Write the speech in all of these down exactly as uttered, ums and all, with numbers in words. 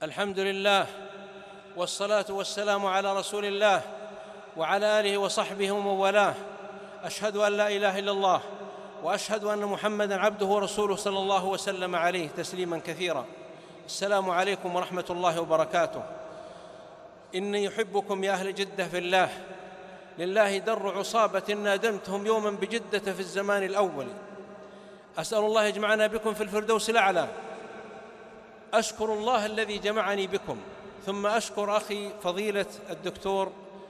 الحمد لله والصلاة والسلام على رسول الله وعلى آله وصحبه ومن والاه. أشهد أن لا إله إلا الله وأشهد أن محمدًا عبده ورسوله صلى الله وسلم عليه تسليمًا كثيرا. السلام عليكم ورحمة الله وبركاته. إني يحبكم يا أهل جدة في الله، لله در عصابة نادمتهم يوما بجدة في الزمان الأول. أسأل الله يجمعنا بكم في الفردوس الأعلى. أشكر الله الذي جمعني بكم، ثم أشكر أخي فضيلة الدكتور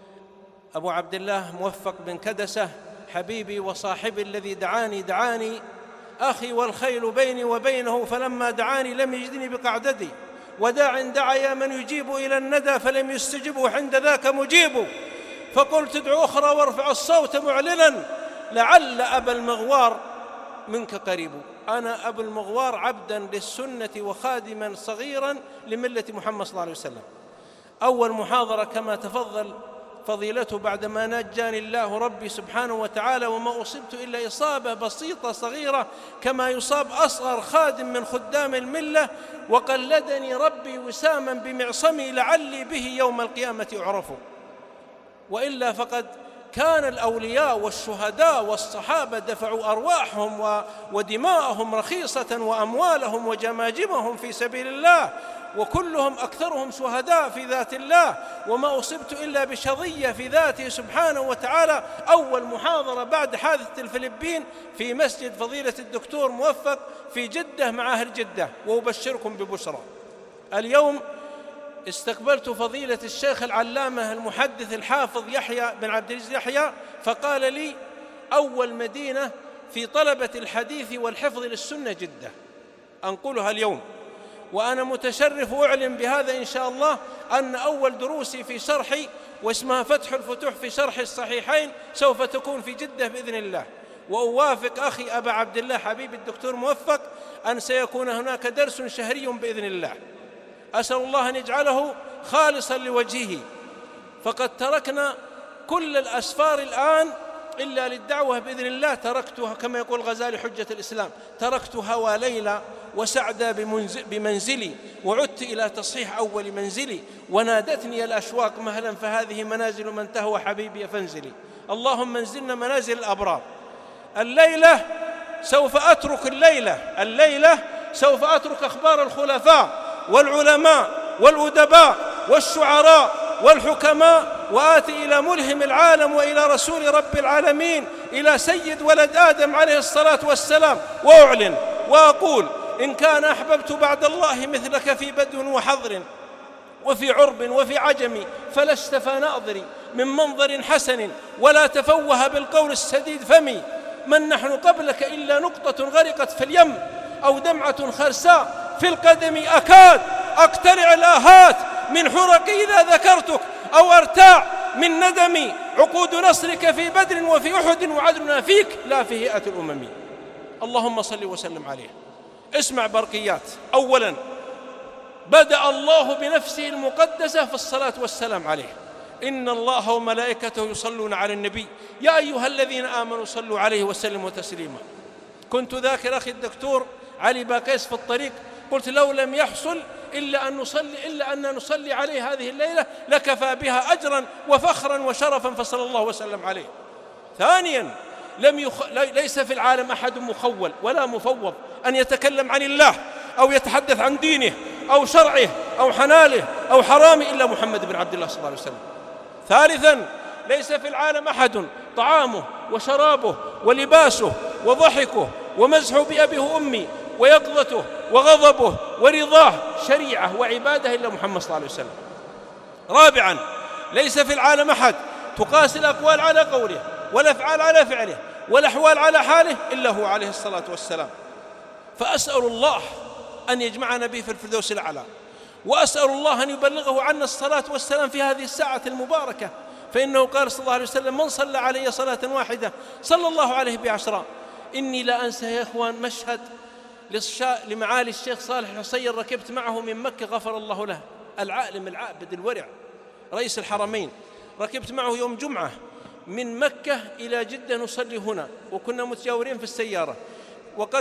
أبو عبد الله موفق بن كدسة حبيبي وصاحبي الذي دعاني دعاني أخي والخيل بيني وبينه، فلما دعاني لم يجدني بقعدتي، وداع دعا يا من يجيب إلى الندى فلم يستجبه عند ذاك مجيب. فقلت ادعو أخرى وارفع الصوت معلنا لعل أبا المغوار منك قريب. أنا أبو المغوار عبداً للسنة وخادماً صغيراً لملة محمد صلى الله عليه وسلم. أول محاضرة كما تفضل فضيلته بعدما نجاني الله ربي سبحانه وتعالى، وما أصبت إلا إصابة بسيطة صغيرة كما يصاب أصغر خادم من خدام الملة، وقلدني ربي وساماً بمعصمي لعلي به يوم القيامة أعرف. وإلا فقد كان الأولياء والشهداء والصحابة دفعوا أرواحهم ودماءهم رخيصة وأموالهم وجماجمهم في سبيل الله، وكلهم أكثرهم شهداء في ذات الله، وما أصبت إلا بشظية في ذاته سبحانه وتعالى. أول محاضرة بعد حادثة الفلبين في مسجد فضيلة الدكتور موفق في جدة مع أهل جدة، وأبشركم ببشرى. اليوم استقبلت فضيلة الشيخ العلامة المحدث الحافظ يحيى بن عبد العزيز يحيى، فقال لي أول مدينة في طلبة الحديث والحفظ للسنة جدة أنقلها اليوم، وأنا متشرف أعلن بهذا إن شاء الله أن أول دروسي في شرحي واسمها فتح الفتوح في شرح الصحيحين سوف تكون في جدة بإذن الله. وأوافق أخي أبا عبد الله حبيبي الدكتور موفق أن سيكون هناك درس شهري بإذن الله. أسأل الله أن يجعله خالصاً لوجهه، فقد تركنا كل الأسفار الآن إلا للدعوة بإذن الله. تركتها كما يقول الغزالي حجة الإسلام، تركت هوى ليلى وسعدى بمنزلي، وعدت إلى تصحيح أول منزلي، ونادتني الأشواق مهلا فهذه منازل من تهوى حبيبي فانزلي. اللهم منزلنا منازل الأبرار. الليلة سوف أترك الليلة الليلة سوف أترك أخبار الخلفاء والعلماء والأدباء والشعراء والحكماء، وآتي إلى ملهم العالم وإلى رسول رب العالمين، إلى سيد ولد آدم عليه الصلاة والسلام، وأعلن وأقول إن كان أحببت بعد الله مثلك في بدو وحضر وفي عرب وفي عجم، فلا اشتفى ناظري من منظر حسن ولا تفوه بالقول السديد فمي. من نحن قبلك إلا نقطة غرقت في اليم أو دمعة خرساء في القدم، أكاد أقتلع الآهات من حرقي إذا ذكرتك أو أرتاع من ندمي. عقود نصرك في بدر وفي أحد وعدلنا فيك لا في هيئة الأمم. اللهم صل وسلم عليه. اسمع برقيات. أولا بدأ الله بنفسه المقدسة في الصلاة والسلام عليه. إن الله وملائكته يصلون على النبي يا أيها الذين آمنوا صلوا عليه وسلموا تسليما. كنت ذاكر أخي الدكتور علي باقيس في الطريق، قلت لو لم يحصل إلا أن نصلي إلا أن نصلي عليه هذه الليلة لكفى بها أجرا وفخرا وشرفا، فصلى الله وسلم عليه. ثانيا لم يخ... ليس في العالم أحد مخول ولا مفوض أن يتكلم عن الله أو يتحدث عن دينه أو شرعه أو حلاله أو حرامه إلا محمد بن عبد الله صلى الله عليه وسلم. ثالثا ليس في العالم أحد طعامه وشرابه ولباسه وضحكه ومزحه بأبيه وأمي ويقظته وغضبه ورضاه شريعة وعبادة إلا محمد صلى الله عليه وسلم. رابعا ليس في العالم أحد تقاس الأقوال على قوله والأفعال على فعله والأحوال على حاله إلا هو عليه الصلاة والسلام. فأسأل الله أن يجمعنا به في الفردوس الأعلى، وأسأل الله أن يبلغه عنا الصلاة والسلام في هذه الساعة المباركة، فإنه قال صلى الله عليه وسلم من صلى علي صلاة واحدة صلى الله عليه بعشرة. إني لا أنسى يا إخوان مشهد لمعالي الشيخ صالح الحصير ركبت معه من مكة غفر الله له، العالم العابد الورع رئيس الحرمين، ركبت معه يوم جمعة من مكة إلى جدة نصلي هنا، وكنا متجاورين في السيارة، وقد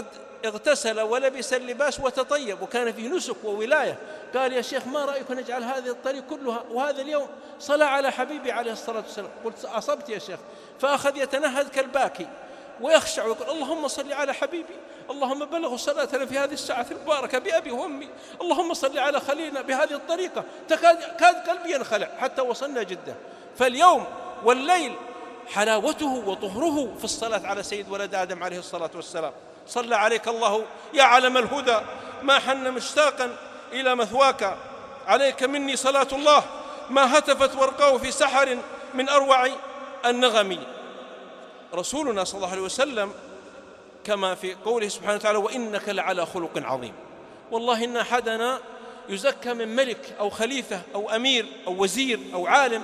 اغتسل ولبس اللباس وتطيب وكان فيه نسك وولاية. قال يا شيخ ما رأيك نجعل هذه الطريق كلها وهذا اليوم صلى على حبيبي عليه الصلاة والسلام؟ قلت أصبت يا شيخ. فأخذ يتنهد كالباكي ويخشع ويقول اللهم صل على حبيبي، اللهم بلغوا صلاتنا في هذه الساعة المباركة بأبي وأمي، اللهم صل على خليلنا بهذه الطريقة. تكاد كاد قلبي ينخلع حتى وصلنا جدة. فاليوم والليل حلاوته وطهره في الصلاة على سيد ولد آدم عليه الصلاة والسلام. صلى عليك الله يا علم الهدى، ما حن مشتاقا إلى مثواك، عليك مني صلاة الله ما هتفت ورقاه في سحر من أروع النغم. رسولنا صلى الله عليه وسلم كما في قوله سبحانه وتعالى وإنك لعلى خلق عظيم. والله إن أحدنا يزكى من ملك أو خليفة أو أمير أو وزير أو عالم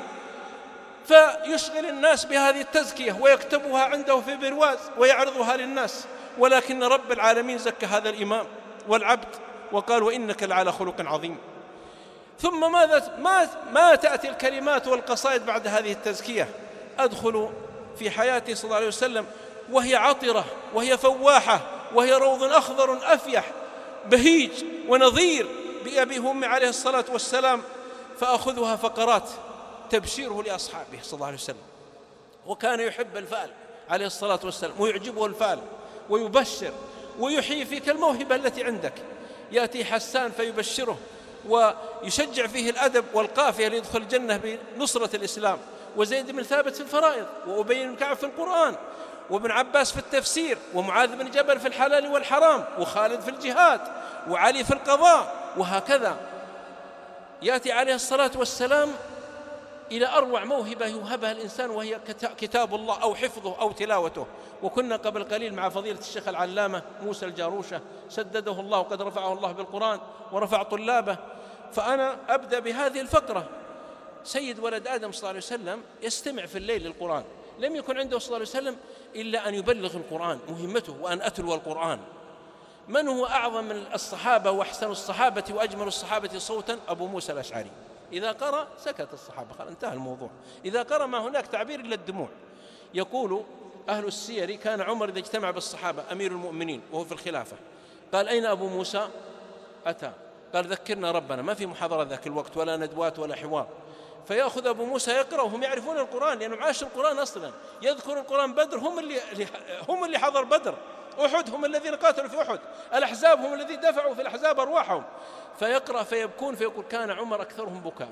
فيشغل الناس بهذه التزكية ويكتبها عنده في برواز ويعرضها للناس، ولكن رب العالمين زكى هذا الإمام والعبد وقال وإنك لعلى خلق عظيم. ثم ماذا ما, ما تأتي الكلمات والقصائد بعد هذه التزكية؟ أدخل في حياته صلى الله عليه وسلم وهي عطرة وهي فواحة وهي روض أخضر أفيح بهيج ونظير بأبي وأمي عليه الصلاة والسلام، فأخذها فقرات تبشيره لأصحابه صلى الله عليه وسلم. وكان يحب الفال عليه الصلاة والسلام ويعجبه الفال ويبشر ويحيي فيك الموهبة التي عندك. يأتي حسان فيبشره ويشجع فيه الأدب والقافية ليدخل الجنة بنصرة الإسلام، وزيد بن ثابت في الفرائض، وأبي بن كعب في القرآن، وابن عباس في التفسير، ومعاذ بن جبل في الحلال والحرام، وخالد في الجهاد، وعلي في القضاء، وهكذا. يأتي عليه الصلاة والسلام إلى أروع موهبة يوهبها الإنسان وهي كتاب الله أو حفظه أو تلاوته. وكنا قبل قليل مع فضيلة الشيخ العلامة موسى الجاروشة سدده الله وقد رفعه الله بالقرآن ورفع طلابه. فأنا أبدأ بهذه الفقرة. سيد ولد آدم صلى الله عليه وسلم يستمع في الليل للقرآن، لم يكن عنده صلى الله عليه وسلم إلا أن يبلغ القرآن، مهمته وأن أتلو القرآن. من هو أعظم من الصحابة وأحسن الصحابة وأجمل الصحابة صوتا؟ أبو موسى الأشعري. إذا قرأ سكت الصحابة، قال انتهى الموضوع. إذا قرأ ما هناك تعبير إلا الدموع. يقول أهل السير كان عمر إذا اجتمع بالصحابة أمير المؤمنين وهو في الخلافة قال أين أبو موسى؟ أتى. قال ذكرنا ربنا، ما في محاضرة ذاك الوقت ولا ندوات ولا حوار. فيأخذ أبو موسى يقرأ وهم يعرفون القرآن لأنهم عاشوا القرآن أصلا، يذكر القرآن. بدر هم اللي هم اللي حضر بدر، أحد هم الذين قاتلوا في أحد، الأحزاب هم الذين دفعوا في الأحزاب أرواحهم. فيقرأ فيبكون فيقول كان عمر أكثرهم بكاء.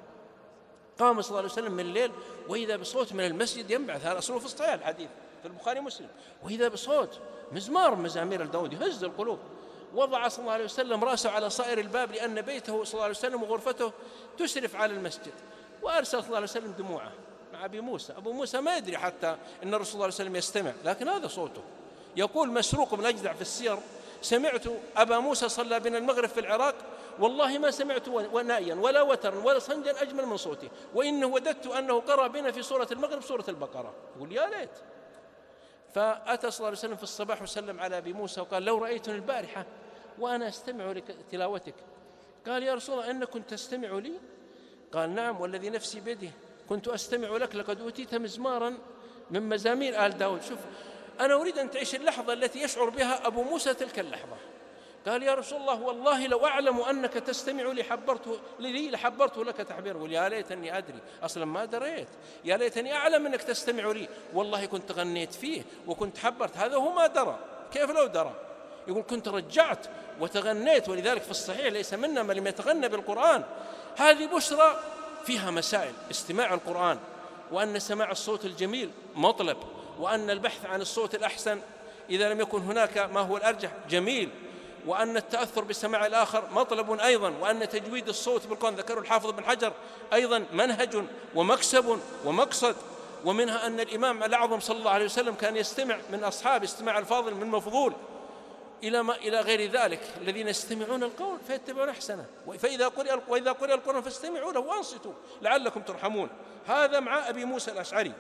قام صلى الله عليه وسلم من الليل وإذا بصوت من المسجد ينبعث، هذا أصله في الصحيح الحديث في البخاري ومسلم، وإذا بصوت مزمار مزامير الداود يهز القلوب. وضع صلى الله عليه وسلم رأسه على صائر الباب لأن بيته صلى الله عليه وسلم وغرفته تشرف على المسجد، وأرسل صلى الله عليه وسلم دموعه مع أبي موسى. أبو موسى ما يدري حتى أن الرسول صلى الله عليه وسلم يستمع، لكن هذا صوته. يقول مسروق بن أجدع في السير سمعت أبا موسى صلى بنا المغرب في العراق والله ما سمعت ونائيا ولا وترا ولا صنجا أجمل من صوته، وإنه وددت أنه قرأ بنا في سورة المغرب سورة البقرة. يقول يا ليت. فأتى صلى الله عليه وسلم في الصباح وسلم على أبي موسى وقال لو رأيتني البارحة وأنا أستمع لتلاوتك. قال يا رسول الله إنك كنت تستمع لي؟ قال نعم والذي نفسي بيده كنت أستمع لك، لقد أوتيت مزمارا من مزامير آل داود. شوف أنا أريد أن تعيش اللحظة التي يشعر بها أبو موسى تلك اللحظة. قال يا رسول الله والله لو أعلم أنك تستمع لي حبرته لي لحبرته لك تحبيره. يا ليتني أدري، أصلا ما دريت، يا ليتني أعلم أنك تستمع لي، والله كنت غنيت فيه وكنت حبرت. هذا هو ما درى، كيف لو درى؟ يقول كنت رجعت وتغنيت. ولذلك في الصحيح ليس منا من لم يتغنى بالقرآن. هذه بشرى فيها مسائل، استماع القرآن، وأن سماع الصوت الجميل مطلب، وأن البحث عن الصوت الأحسن إذا لم يكن هناك ما هو الأرجح جميل، وأن التأثر بسماع الآخر مطلب أيضا، وأن تجويد الصوت بالقرآن ذكره الحافظ بن حجر أيضا منهج ومكسب ومقصد. ومنها أن الإمام الأعظم صلى الله عليه وسلم كان يستمع من أصحاب استماع الفاضل من مفضول إلى ما إلى غير ذلك الذين يستمعون القول فيتبعون أحسنه. فإذا قرئ وإذا قرئ القرآن فاستمعوا له وأنصتوا لعلكم ترحمون. هذا مع أبي موسى الأشعري.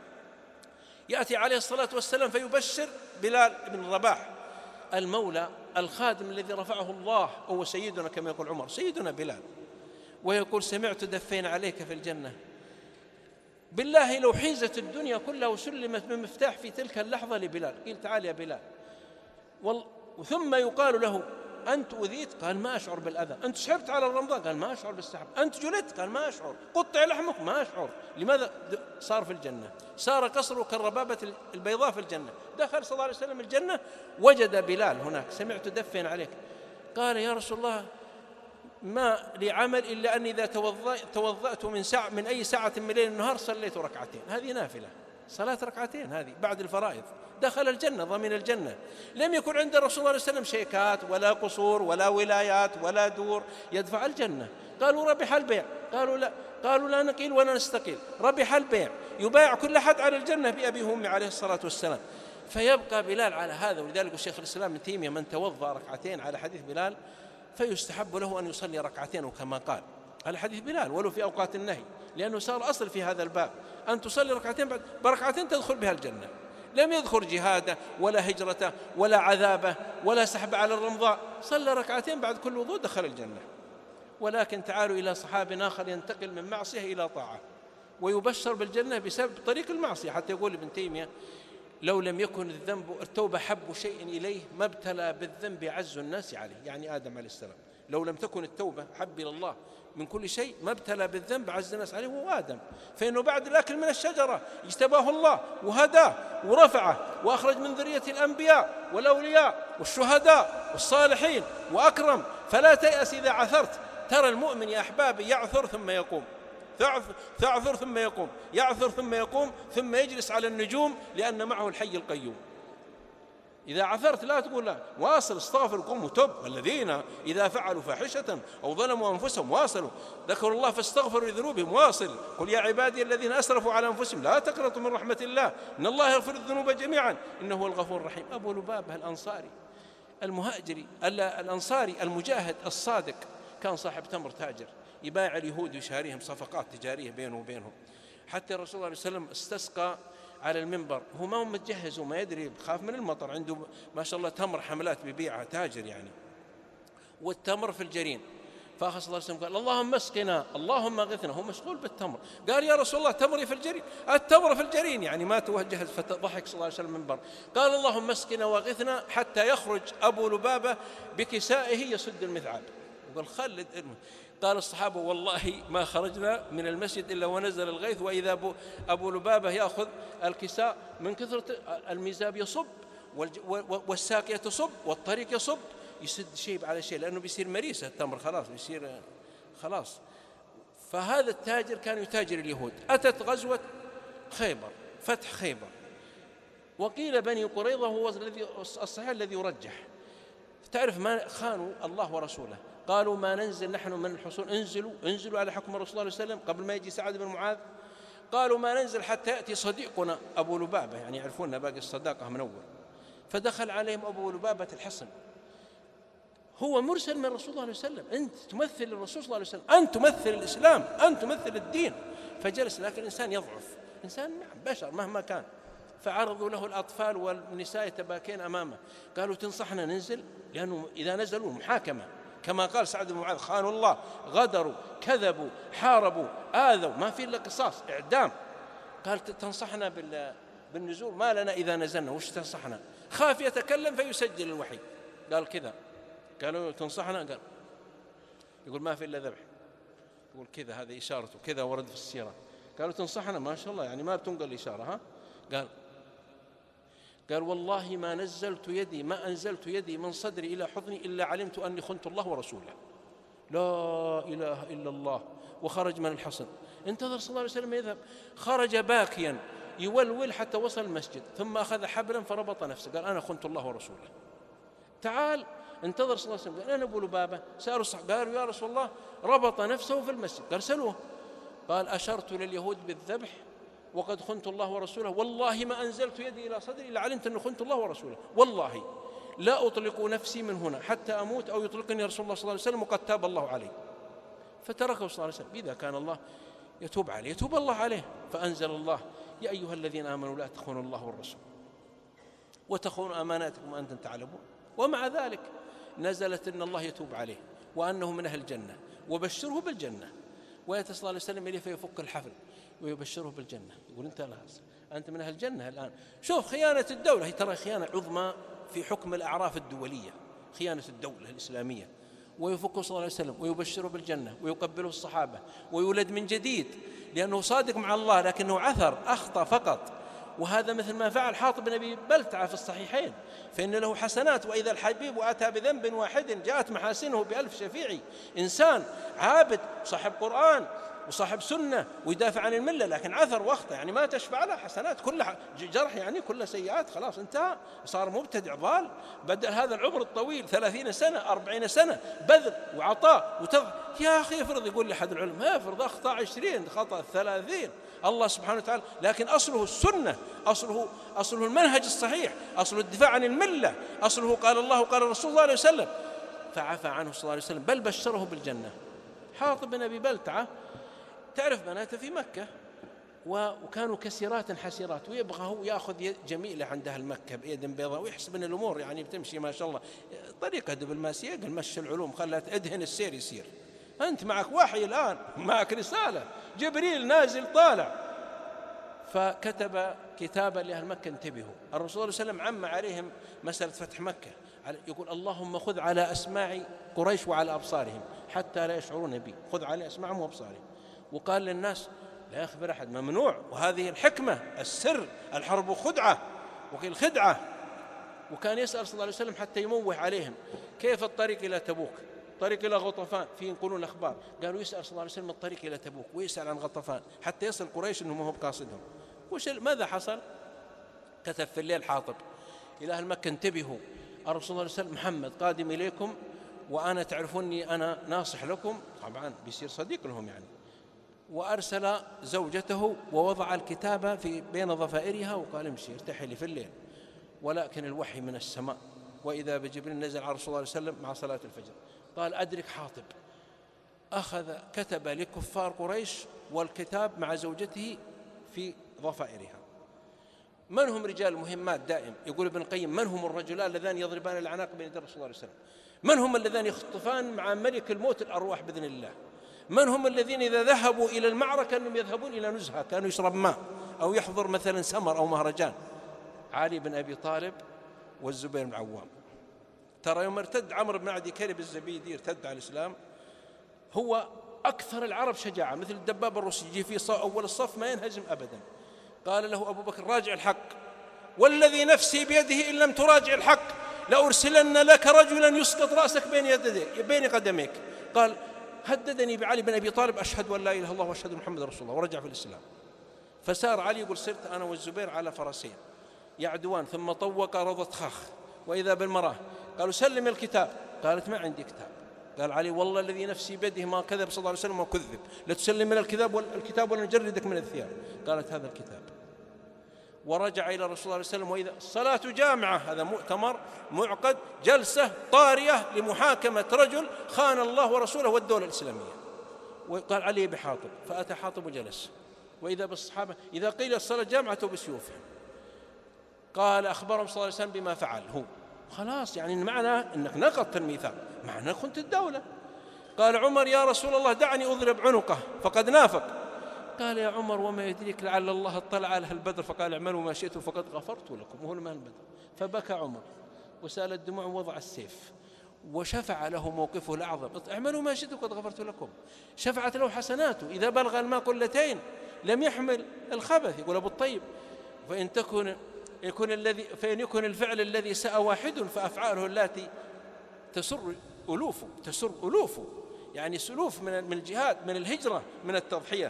يأتي عليه الصلاة والسلام فيبشر بلال بن رباح المولى الخادم الذي رفعه الله، هو سيدنا كما يقول عمر سيدنا بلال، ويقول سمعت دفين عليك في الجنة. بالله لو حيزت الدنيا كلها وسلمت بمفتاح في تلك اللحظة لبلال، قيل تعال يا بلال ثم يقال له: أنت أذيت؟ قال: ما أشعر بالأذى. أنت سحبت على رمضان؟ قال: ما أشعر بالسحب. أنت جلدت؟ قال: ما أشعر. قطع لحمك؟ ما أشعر. لماذا؟ صار في الجنة، صار قصره كالربابة البيضاء في الجنة. دخل صلى الله عليه وسلم الجنة، وجد بلال هناك، سمعت دفين عليك. قال: يا رسول الله، ما لي عمل إلا أني إذا توضأت من ساعة من أي ساعة من ليل النهار صليت ركعتين. هذه نافلة، صلاة ركعتين هذه بعد الفرائض. دخل الجنة، ضمن الجنة. لم يكن عند الرسول صلى الله عليه وسلم شيكات ولا قصور ولا ولايات ولا دور يدفع الجنة. قالوا: ربح البيع؟ قالوا: لا. قالوا: لا نقيل ولا نستقيل. ربح البيع، يبايع كل أحد على الجنة بأبي وأمي عليه الصلاة والسلام. فيبقى بلال على هذا. ولذلك الشيخ الإسلام ابن تيمية: من توضأ ركعتين على حديث بلال فيستحب له أن يصلي ركعتين، وكما قال على حديث بلال ولو في أوقات النهي، لأنه صار أصل في هذا الباب أن تصلي ركعتين، بعد بركعتين تدخل بها الجنة. لم يذكر جهاده ولا هجرته ولا عذابه ولا سحب على الرمضاء، صلى ركعتين بعد كل وضوء دخل الجنة. ولكن تعالوا إلى صحاب آخر ينتقل من معصية إلى طاعة ويبشر بالجنة بسبب طريق المعصية. حتى يقول ابن تيمية: لو لم يكن الذنب التوبة حب شيء إليه ما ابتلى بالذنب عز الناس عليه، يعني آدم عليه السلام. لو لم تكن التوبة حب إلى الله من كل شيء ما ابتلى بالذنب عز الناس عليه هو آدم، فإنه بعد الأكل من الشجرة اجتباه الله وهداه ورفعه وأخرج من ذرية الأنبياء والأولياء والشهداء والصالحين وأكرم. فلا تيأس إذا عثرت. ترى المؤمن يا أحبابي يعثر ثم يقوم، تعثر ثم يقوم، يعثر ثم يقوم، ثم يجلس على النجوم، لأن معه الحي القيوم. إذا عثرت لا تقول لا، واصل، استغفر، قم وتب. والذين إذا فعلوا فاحشة أو ظلموا أنفسهم واصلوا ذكروا الله فاستغفروا لذنوبهم واصل. قل يا عبادي الذين أسرفوا على أنفسهم لا تقنطوا من رحمة الله إن الله يغفر الذنوب جميعا إنه هو الغفور الرحيم. أبو لبابة الأنصاري المهاجري الأنصاري المجاهد الصادق كان صاحب تمر تاجر، يبايع اليهود ويشاريهم صفقات تجارية بينه وبينهم. حتى الرسول صلى الله عليه وسلم استسقى على المنبر، هو ما هو متجهز وما يدري، خاف من المطر، عنده ما شاء الله تمر حملات بيبيعها، تاجر يعني، والتمر في الجرين. فأخذ صلى الله عليه وسلم قال: اللهم اسقنا، اللهم اغثنا. هو مشغول بالتمر. قال: يا رسول الله تمري في الجرين، التمر في الجرين، يعني ما توجه. فضحك صلى الله عليه وسلم من المنبر قال: اللهم اسقنا واغثنا، حتى يخرج أبو لبابة بكسائه يسد المذعاب. وقال: خلد. قال الصحابة: والله ما خرجنا من المسجد إلا ونزل الغيث، وإذا أبو, أبو لبابة يأخذ الكساء من كثرة الميزاب يصب والساقية تصب والطريق يصب، يسد شيء على شيء، لأنه بيصير مريسة التمر، خلاص بيصير خلاص. فهذا التاجر كان يتاجر اليهود. أتت غزوة خيبر، فتح خيبر، وقيل بني قريظة هو الصحيح الذي يرجح. تعرف ما خانوا الله ورسوله، قالوا: ما ننزل نحن من الحصون، انزلوا انزلوا على حكم الرسول صلى الله عليه وسلم قبل ما يجي سعد بن معاذ. قالوا: ما ننزل حتى يأتي صديقنا أبو لبابة، يعني يعرفون باقي الصداقة من أول. فدخل عليهم أبو لبابة الحصن، هو مرسل من الرسول صلى الله عليه وسلم، أنت تمثل الرسول صلى الله عليه وسلم، أنت تمثل الإسلام، أنت تمثل الدين. فجلس، لكن الإنسان يضعف، إنسان بشر مهما كان. فعرضوا له الأطفال والنساء يتباكين أمامه، قالوا: تنصحنا ننزل؟ لأنه إذا نزلوا محاكمة، كما قال سعد بن معاذ: خانوا الله، غدروا، كذبوا، حاربوا، آذوا، ما في إلا قصاص، إعدام. قال: تنصحنا بالنزول؟ ما لنا إذا نزلنا، وش تنصحنا؟ خاف يتكلم فيسجل الوحي. قال كذا. قالوا: تنصحنا؟ قال يقول: ما في إلا ذبح. يقول كذا، هذه إشارته كذا، ورد في السيرة. قالوا: تنصحنا؟ ما شاء الله، يعني ما بتنقل الإشارة. ها؟ قال قال: والله ما نزلت يدي ما أنزلت يدي من صدري إلى حضني إلا علمت أني خنت الله ورسوله. لا إله إلا الله. وخرج من الحصن، انتظر صلى الله عليه وسلم يذهب، خرج باكيا يولول حتى وصل المسجد، ثم أخذ حبلا فربط نفسه، قال: أنا خنت الله ورسوله. تعال، انتظر صلى الله عليه وسلم، قال: أنا أبو لبابة. سألوا الصحابة، قالوا: يا رسول الله ربط نفسه في المسجد. قال: سألوه. قال: أشرت لليهود بالذبح وقد خنت الله ورسوله، والله ما أنزلت يدي إلى صدري إلا علمت أن خنت الله ورسوله، والله لا أطلق نفسي من هنا حتى أموت أو يطلقني رسول الله صلى الله عليه وسلم وقد تاب الله عليه. فتركه صلى الله عليه وسلم. إذا كان الله يتوب عليه يتوب الله عليه. فأنزل الله: يا أيها الذين آمنوا لا تخونوا الله والرسول وتخونوا أماناتكم وأنتم تعلمون. ومع ذلك نزلت أن الله يتوب عليه وأنه من أهل الجنة، وبشره بالجنة. ويأتي صلى الله عليه وسلم إليه فيفك الحفل ويبشره بالجنة، يقول: أنت لا أنت من أهل الجنة الآن. شوف خيانة الدولة، هي ترى خيانة عظمى في حكم الأعراف الدولية، خيانة الدولة الإسلامية، ويفك صلى الله عليه وسلم ويبشره بالجنة ويقبله الصحابة ويولد من جديد، لأنه صادق مع الله لكنه عثر أخطأ فقط. وهذا مثل ما فعل حاطب بن أبي بلتعة في الصحيحين، فإن له حسنات، وإذا الحبيب أتى بذنب واحد جاءت محاسنه بألف شفيعي. إنسان عابد صاحب قرآن وصاحب سنة ويدافع عن الملة، لكن عثر واخطأ، يعني ما تشفع له حسنات، كلها جرح، يعني كلها سيئات، خلاص انتهى، صار مبتدع ضال. بدل هذا العمر الطويل ثلاثين سنة أربعين سنة بذل وعطاء وتض... يا أخي افرض، يقول لي أحد العلماء افرض أخطأ عشرين خطأ ثلاثين، الله سبحانه وتعالى، لكن أصله السنة، أصله أصله المنهج الصحيح، أصله الدفاع عن الملة، أصله قال الله وقال الرسول صلى الله عليه وسلم، فعفى عنه صلى الله عليه وسلم، بل بشره بالجنة. حاطب بن أبي بلتعة تعرف بناته في مكة، وكانوا كسرات حسيرات، ويبغى هو يأخذ جميلة عند أهل مكة بيد بيضاء، ويحسب أن الأمور يعني بتمشي ما شاء الله طريقة دبلوماسية، قال مشي العلوم خلت ادهن السير يسير، أنت معك وحي الآن، معك رسالة، جبريل نازل طالع. فكتب كتابا لأهل مكة انتبهوا. الرسول صلى الله عليه وسلم عم عليهم مسألة فتح مكة، يقول اللهم خذ على أسماع قريش وعلى أبصارهم حتى لا يشعرون بي، خذ على أسماعهم وأبصارهم. وقال للناس لا يخبر أحد، ممنوع، وهذه الحكمة السر، الحرب خدعة، وقيل خدعة. وكان يسأل صلى الله عليه وسلم حتى يموه عليهم كيف الطريق إلى تبوك، طريق إلى غطفان، في ينقلون أخبار، قالوا يسأل صلى الله عليه وسلم الطريق إلى تبوك ويسأل عن غطفان حتى يصل قريش أنهم هم بقاصدهم. وش ماذا حصل؟ كتب في الليل حاطب إلى أهل مكة انتبهوا، الرسول صلى الله عليه وسلم محمد قادم إليكم، وأنا تعرفوني أنا ناصح لكم، طبعا بيصير صديق لهم يعني. وأرسل زوجته ووضع الكتاب في بين ضفائرها وقال امشي ارتحلي في الليل. ولكن الوحي من السماء، وإذا بجبريل نزل على رسول الله صلى الله عليه وسلم مع صلاة الفجر، قال أدرك حاطب، أخذ كتب لكفار قريش والكتاب مع زوجته في ضفائرها. من هم رجال المهمات دائم؟ يقول ابن القيم من هم الرجلان اللذان يضربان الأعناق بين يدي الرسول صلى الله عليه وسلم؟ من هم اللذان يخطفان مع ملك الموت الأرواح بإذن الله؟ من هم الذين إذا ذهبوا إلى المعركة أنهم يذهبون إلى نزهة، كانوا يشرب ماء أو يحضر مثلا سمر أو مهرجان؟ علي بن أبي طالب والزبير بن العوام. ترى يوم ارتد عمرو بن عدي كرب الزبيدي، ارتد على الإسلام، هو أكثر العرب شجاعة، مثل الدباب الروسي يجي في أول الصف ما ينهزم أبدا. قال له أبو بكر راجع الحق، والذي نفسي بيده إن لم تراجع الحق لأرسلن لك رجلا يسقط رأسك بين يديه بين قدميك. قال هددني بعلي بن أبي طالب أشهد أن لا إله إلا الله وأشهد أن محمد رسول الله، ورجع في الإسلام. فسار علي يقول صرت أنا والزبير على فرسين يعدوان، ثم طوق روضة خاخ وإذا بالمراه، قالوا سلم الكتاب، قالت ما عندي كتاب. قال علي والله الذي نفسي بيده ما كذب صلى الله عليه وسلم وكذب، لتسلم من الكتاب والكتاب ولا نجردك من الثياب. قالت هذا الكتاب. ورجع إلى الرسول صلى الله عليه وسلم وإذا الصلاة جامعة، هذا مؤتمر معقد، جلسة طارية لمحاكمة رجل خان الله ورسوله والدولة الإسلامية. وقال علي بحاطب، فأتى حاطب وجلس، وإذا بالصحابة إذا قيل الصلاة جامعة بسيوفهم. قال أخبرهم صلى الله عليه وسلم بما فعل هو، خلاص يعني معنى أنك نقضت الميثاق، معنى خنت الدولة. قال عمر يا رسول الله دعني أضرب عنقه فقد نافق. قال يا عمر وما يدريك لعل الله اطلع على أهل البدر فقال اعملوا ما شئتم فقد غفرت لكم، وهو من أهل البدر. فبكى عمر وسال الدموع ووضع السيف، وشفع له موقفه الأعظم، اعملوا ما شئتم فقد غفرت لكم. شفعت له حسناته، إذا بلغ الماء قلتين لم يحمل الخبث. يقول أبو الطيب فإن تكن يكون الذي فإن يكن الفعل الذي ساء واحد فأفعاله التي تسر ألوف تسر ألوف يعني سلوف من من الجهاد، من الهجرة، من التضحية.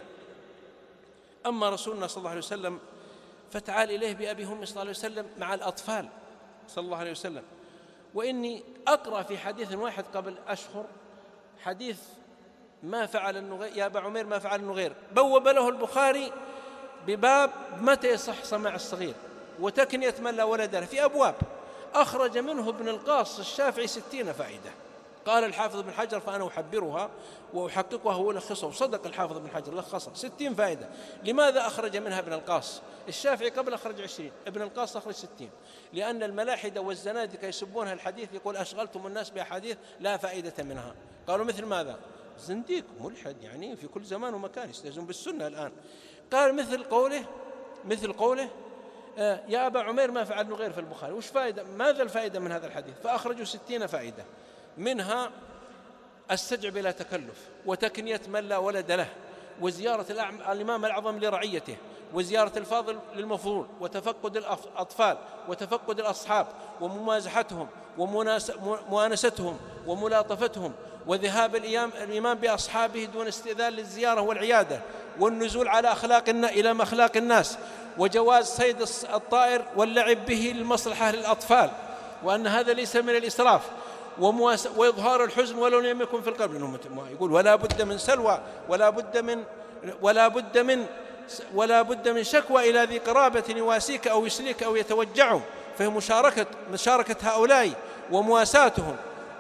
أما رسولنا صلى الله عليه وسلم فتعال إليه بأبي هم صلى الله عليه وسلم مع الأطفال صلى الله عليه وسلم. وإني أقرأ في حديث واحد قبل أشهر حديث ما فعل النغير يا أبا عمير ما فعل النغير، بوب له البخاري بباب متى يصح سماع الصغير وتكنية من لا ولد له، في أبواب أخرج منه ابن القاص الشافعي ستين فائدة. قال الحافظ ابن حجر فأنا أحبرها وأحققها وألخصها، وصدق الحافظ ابن حجر لخصها ستين فائدة. لماذا أخرج منها ابن القاص؟ الشافعي قبل أخرج عشرين، ابن القاص أخرج ستين، لأن الملاحدة والزنادقة يسبونها الحديث، يقول أشغلتم الناس بأحاديث لا فائدة منها. قالوا مثل ماذا؟ زنديق ملحد يعني في كل زمان ومكان يستهزئون بالسنة الآن. قال مثل قوله مثل قوله يا أبا عمير ما فعل نغير في البخاري، وش فائدة؟ ماذا الفائدة من هذا الحديث؟ فأخرجوا ستين فائدة، منها السجع بلا تكلف، وتكنية من لا ولد له، وزيارة الإمام الأعظم لرعيته، وزيارة الفاضل للمفضول، وتفقد الأطفال، وتفقد الأصحاب، وممازحتهم، ومؤانستهم، وملاطفتهم، وذهاب الإمام بأصحابه دون استئذان للزيارة والعيادة، والنزول على أخلاق إلى أخلاق الناس، وجواز صيد الطائر واللعب به للمصلحة للأطفال، وأن هذا ليس من الإسراف، وإظهار الحزن ولو لم يكن في القلب. يقول ولا بد من سلوى، ولا بد من ولا بد من ولا بد من شكوى إلى ذي قرابة يواسيك أو يسليك أو يتوجعه، فهي مشاركة مشاركة هؤلاء ومواساتهم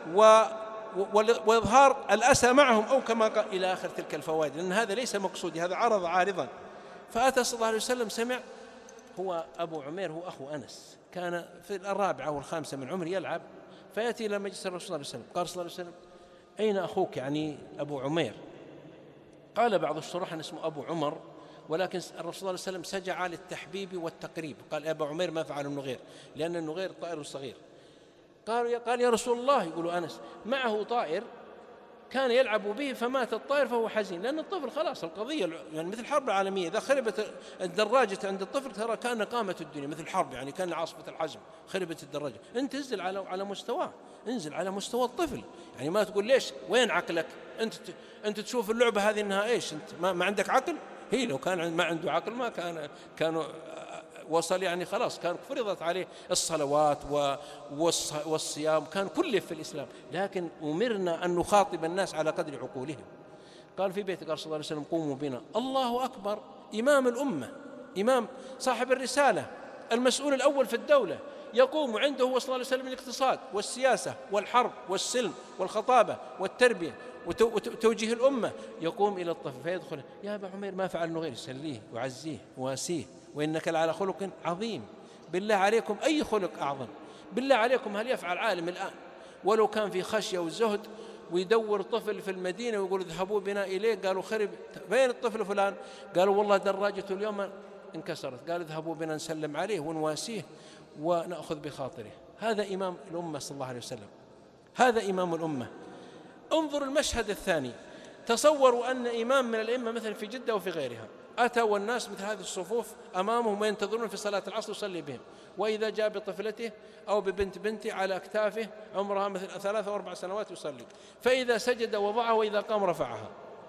وإظهار الأسى معهم، أو كما قال إلى آخر تلك الفوائد، لأن هذا ليس مقصودي، هذا عرض عارضا. فأتى صلى الله عليه وسلم، سمع هو أبو عمير هو أخو أنس، كان في الرابعة والخامسة من عمر يلعب، فيأتي إلى مجلس الرسول صلى الله عليه وسلم، قال صلى الله عليه وسلم أين أخوك؟ يعني أبو عمير. قال بعض الشراح أن اسمه أبو عمر، ولكن الرسول صلى الله عليه وسلم سجع للتحبيب والتقريب، قال أبا عمير ما فعل النغير، لأن النغير طائر صغير. قالوا قال يا رسول الله، يقول أنس معه طائر كان يلعب به فمات الطائر فهو حزين، لأن الطفل خلاص القضية يعني مثل الحرب العالمية، إذا خربت الدراجة عند الطفل ترى كان قامت الدنيا، مثل الحرب يعني كان عاصفة الحزم خربت الدراجة، أنت انزل على على مستواه، انزل على مستوى الطفل، يعني ما تقول ليش وين عقلك أنت أنت تشوف اللعبة هذه إنها إيش، أنت ما, ما عندك عقل. هي لو كان ما عنده عقل ما كان كانوا وصل يعني خلاص، كان فرضت عليه الصلوات والصيام، كان كله في الإسلام، لكن أمرنا أن نخاطب الناس على قدر عقولهم. قال في بيت قال صلى الله عليه وسلم قوموا بنا، الله أكبر، إمام الأمة، إمام صاحب الرسالة، المسؤول الأول في الدولة، يقوم عنده هو صلى الله عليه وسلم الاقتصاد والسياسة والحرب والسلم والخطابة والتربية وتوجيه الأمة، يقوم إلى الطفل فيدخل يا أبا عمير ما فعل نغير، يسليه ويعزيه وواسيه، وإنك لعلى خلق عظيم. بالله عليكم أي خلق أعظم؟ بالله عليكم هل يفعل عالم الآن ولو كان في خشية وزهد ويدور طفل في المدينة ويقول اذهبوا بنا إليه، قالوا خرب فين الطفل فلان؟ قالوا والله دراجته اليوم انكسرت، قال اذهبوا بنا نسلم عليه ونواسيه ونأخذ بخاطره. هذا إمام الأمة صلى الله عليه وسلم، هذا إمام الأمة. انظر المشهد الثاني، تصوروا أن إمام من الأئمة مثل في جدة وفي غيرها أتى والناس مثل هذه الصفوف أمامهم وينتظرون في صلاة العصر يصلي بهم، وإذا جاء بطفلته أو ببنت بنته على أكتافه عمرها مثل ثلاث أو أربع سنوات يصلي، فإذا سجد وضعها وإذا قام رفعها.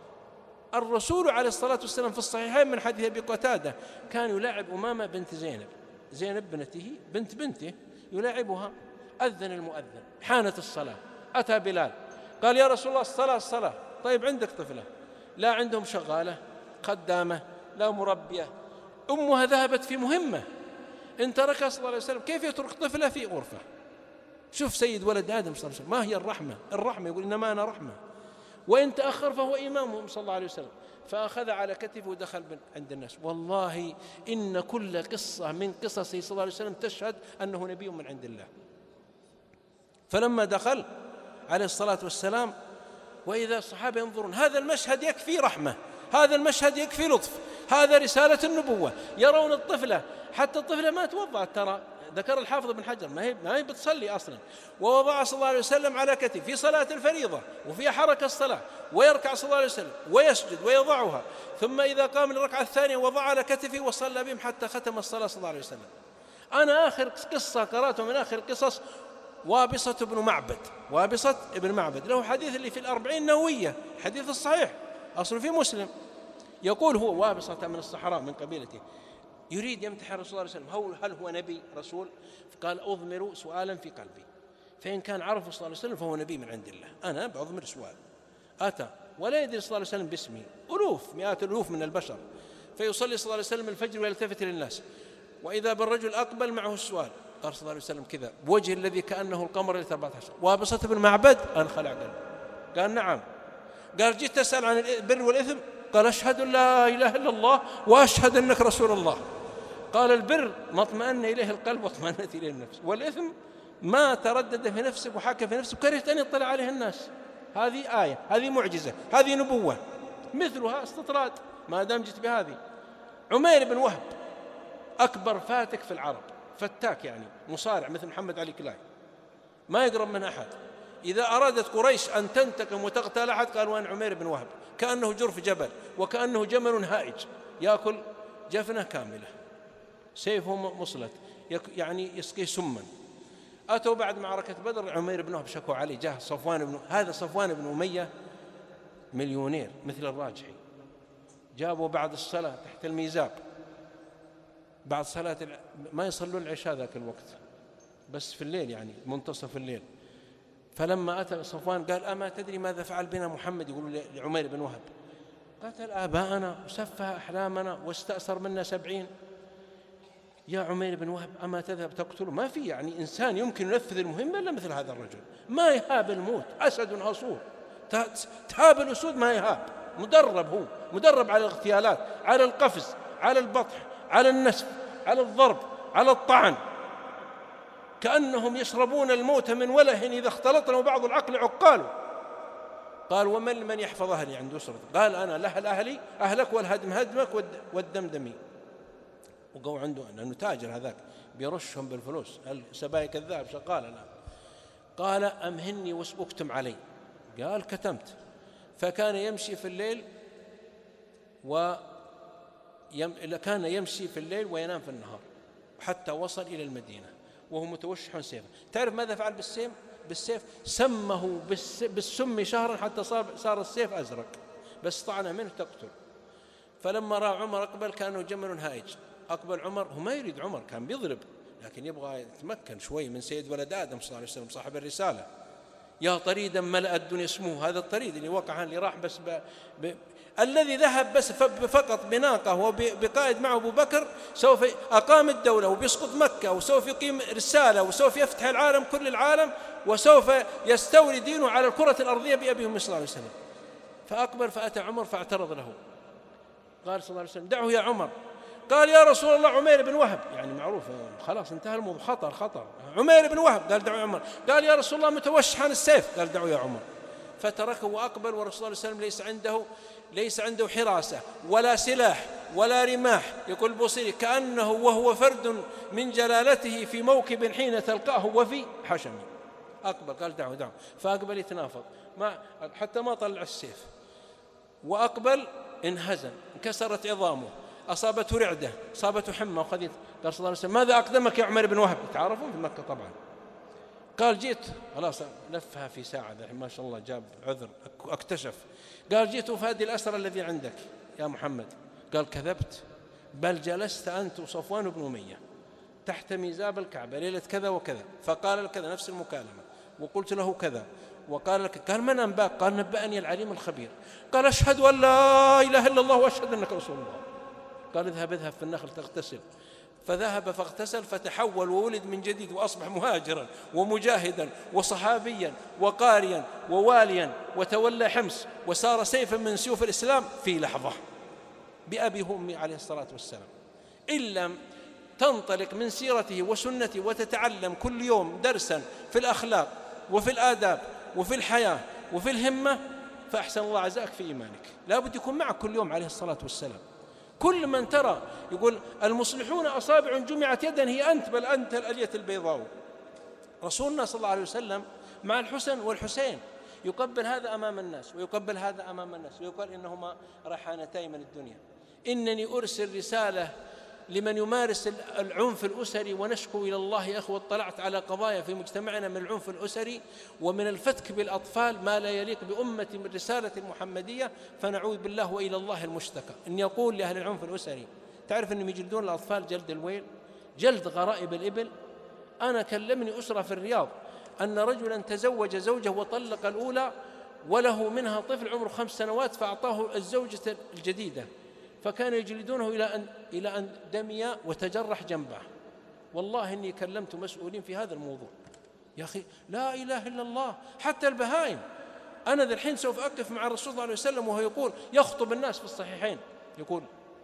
الرسول عليه الصلاة والسلام في الصحيحين من حديث أبي قتادة كان يلاعب أمامة بنت زينب، زينب بنته بنت بنته يلاعبها. أذن المؤذن، حانت الصلاة، أتى بلال قال يا رسول الله الصلاة الصلاة. طيب عندك طفلة، لا عندهم شغالة خدامة لا مربية، أمها ذهبت في مهمة، إن تركها صلى الله عليه وسلم كيف يترك طفلة في غرفة؟ شوف سيد ولد آدم صلى الله عليه وسلم، ما هي الرحمة؟ الرحمة يقول إنما أنا رحمة، وإن تأخر فهو إمامهم صلى الله عليه وسلم. فأخذ على كتفه ودخل عند الناس. والله إن كل قصة من قصصه صلى الله عليه وسلم تشهد أنه نبي من عند الله. فلما دخل عليه الصلاة والسلام وإذا الصحابة ينظرون، هذا المشهد يكفي رحمة، هذا المشهد يكفي لطف، هذا رسالة النبوة. يرون الطفلة، حتى الطفلة ما توضعت، ترى ذكر الحافظ بن حجر ما هي ما هي بتصلي أصلا، ووضع صلى الله عليه وسلم على كتف في صلاة الفريضة وفيها حركة الصلاة، ويركع صلى الله عليه وسلم ويسجد ويضعها، ثم إذا قام للركعة الثانية وضع على كتفه وصلى بهم حتى ختم الصلاة صلى الله عليه وسلم. أنا آخر قصة قرأته من آخر قصص وابصة بن معبد، وابصة ابن معبد له حديث اللي في الأربعين النووية، الحديث الصحيح أصل في مسلم، يقول هو وابصة من الصحراء من قبيلته يريد يمتحن الرسول صلى الله عليه وسلم هل هو نبي رسول؟ فقال أضمر سؤالا في قلبي، فإن كان عرفه صلى الله عليه وسلم فهو نبي من عند الله، أنا بأضمر سؤال. أتى ولا يدري صلى الله عليه وسلم باسمه، ألوف مئات الألوف من البشر، فيصلي صلى الله عليه وسلم الفجر ويلتفت للناس، وإذا بالرجل أقبل معه السؤال، قال صلى الله عليه وسلم كذا بوجه الذي كأنه القمر لأربعة عشر. وابصة بن معبد انخلع قلبه، قال نعم. قال جيت تسأل عن البر والإثم؟ قال أشهد أن لا إله إلا الله وأشهد أنك رسول الله. قال البر ما اطمأن إليه القلب واطمأنت إليه النفس، والإثم ما تردد في نفسك وحاك في نفسك كرهت أن يطلع عليه الناس. هذه آية، هذه معجزة، هذه نبوة، مثلها استطراد ما دام جئت بهذه. عمير بن وهب أكبر فاتك في العرب، فتاك يعني مصارع مثل محمد علي كلاي، ما يقرب من أحد. إذا أرادت قريش أن تنتقم وتقتل أحد قال وين عمير بن وهب، كأنه جرف جبل وكأنه جمل هائج يأكل جفنة كاملة، سيفه مصلت يعني يسقيه سما. أتوا بعد معركة بدر عمير بن وهب شكوا عليه، جاء صفوان بن هذا صفوان بن أمية مليونير مثل الراجحي، جابوا بعد الصلاة تحت الميزاب، بعد صلاة ما يصلون العشاء ذاك الوقت بس في الليل يعني منتصف الليل. فلما أتى صفوان قال أما تدري ماذا فعل بنا محمد، يقول لعمير بن وهب، قتل آباءنا وسفه أحلامنا واستأثر منا سبعين. يا عمير بن وهب أما تذهب تقتله؟ ما في يعني إنسان يمكن ينفذ المهمة إلا مثل هذا الرجل، ما يهاب الموت، أسد أصول، تهاب الأسود ما يهاب، مدرب، هو مدرب على الاغتيالات، على القفز، على البطح، على النسف، على الضرب، على الطعن، كأنهم يشربون الموت من وله إذا اختلطنا بعض العقل عقاله. قال ومن من يحفظ أهلي عند أسرته؟ قال أنا لأهل أهلي أهلك والهدم هدمك والدم دمي. وقوا عنده لأنه تاجر هذاك بيرشهم بالفلوس، السبائك الذهب شغالة الآن. قال أمهني واكتم علي. قال كتمت. فكان يمشي في الليل و يم... كان يمشي في الليل وينام في النهار حتى وصل إلى المدينة وهو متوشح سيفا. تعرف ماذا فعل بالسيف؟ بالسيف سمه بالس... بالسم شهرا حتى صار صار السيف أزرق، بس طعنه منه تقتل. فلما رأى عمر أقبل كأنه جمل هائج، أقبل عمر، هو ما يريد عمر، كان بيضرب لكن يبغى يتمكن شوي من سيد ولد آدم صلى الله عليه وسلم صاحب الرسالة. يا طريدا ملأ الدنيا اسمه، هذا الطريد اللي وقع اللي راح بس ب... ب... الذي ذهب بس فقط بناقة وبقائد معه أبو بكر سوف أقام الدولة وبيسقط مكة وسوف يقيم رسالة وسوف يفتح العالم كل العالم وسوف يستولي دينه على الكرة الأرضية بأبيه صلى الله عليه وسلم. فأقبل فأتى عمر فاعترض له، قال صلى الله عليه وسلم دعه يا عمر. قال يا رسول الله عمير بن وهب، يعني معروف خلاص انتهى الموضوع، خطر خطر، عمير بن وهب. قال دعوا يا عمر. قال يا رسول الله متوشح عن السيف. قال دعوا يا عمر. فتركه وأقبل، ورسول الله صلى الله عليه وسلم ليس عنده ليس عنده حراسة ولا سلاح ولا رماح. يقول البوصيري كأنه وهو فرد من جلالته في موكب حين تلقاه وفي حشم. أقبل قال دعوا دعوا، فأقبل يتنافض ما حتى ما طلع السيف، وأقبل انهزم، انكسرت عظامه، أصابته رعدة، أصابته حمى وخذيت. قال صلى الله عليه وسلم ماذا أقدمك يا عمر بن وهب؟ تعرفون في مكة طبعا. قال جيت، خلاص لفها في ساعة ما شاء الله، جاب عذر اكتشف. قال جيت أفادي الأسر الذي عندك يا محمد. قال كذبت، بل جلست أنت وصفوان بن أمية تحت ميزاب الكعبة ليلة كذا وكذا، فقال كذا نفس المكالمة، وقلت له كذا وقال لك. قال من أنباك؟ قال نبأني العليم الخبير. قال أشهد أن لا إله إلا الله وأشهد أنك رسول الله. قال اذهب اذهب في النخل تغتسل. فذهب فاغتسل فتحول وولد من جديد وأصبح مهاجرا ومجاهدا وصحابيا وقاريا وواليا، وتولى حمص وصار سيفا من سيوف الإسلام في لحظة بأبي وأمي عليه الصلاة والسلام. إن لم تنطلق من سيرته وسنته وتتعلم كل يوم درسا في الأخلاق وفي الآداب وفي الحياة وفي الهمة، فأحسن الله عزاك في إيمانك. لا بد يكون معك كل يوم عليه الصلاة والسلام. كل من ترى يقول المصلحون أصابع جمعت يدا هي أنت، بل أنت الألية البيضاء. رسولنا صلى الله عليه وسلم مع الحسن والحسين يقبل هذا أمام الناس ويقبل هذا أمام الناس ويقول إنهما ريحانتين من الدنيا. إنني أرسل رسالة لمن يمارس العنف الأسري ونشكو إلى الله يا أخوة. اطلعت على قضايا في مجتمعنا من العنف الأسري ومن الفتك بالأطفال ما لا يليق بأمة من رسالة المحمدية، فنعوذ بالله وإلى الله المشتكى. إن يقول لأهل العنف الأسري تعرف أنهم يجلدون الأطفال جلد الويل، جلد غرائب الإبل. أنا كلمني أسرة في الرياض أن رجلا تزوج زوجه وطلق الأولى وله منها طفل عمره خمس سنوات فأعطاه الزوجة الجديدة، فكانوا يجلدونه إلى أن إلى أن دمي وتجرح جنبه. والله إني كلمت مسؤولين في هذا الموضوع. يا أخي لا إله إلا الله، حتى البهائم. أنا ذا الحين سوف أقف مع الرسول صلى الله عليه وسلم وهو يقول يخطب الناس في الصحيحين، يقول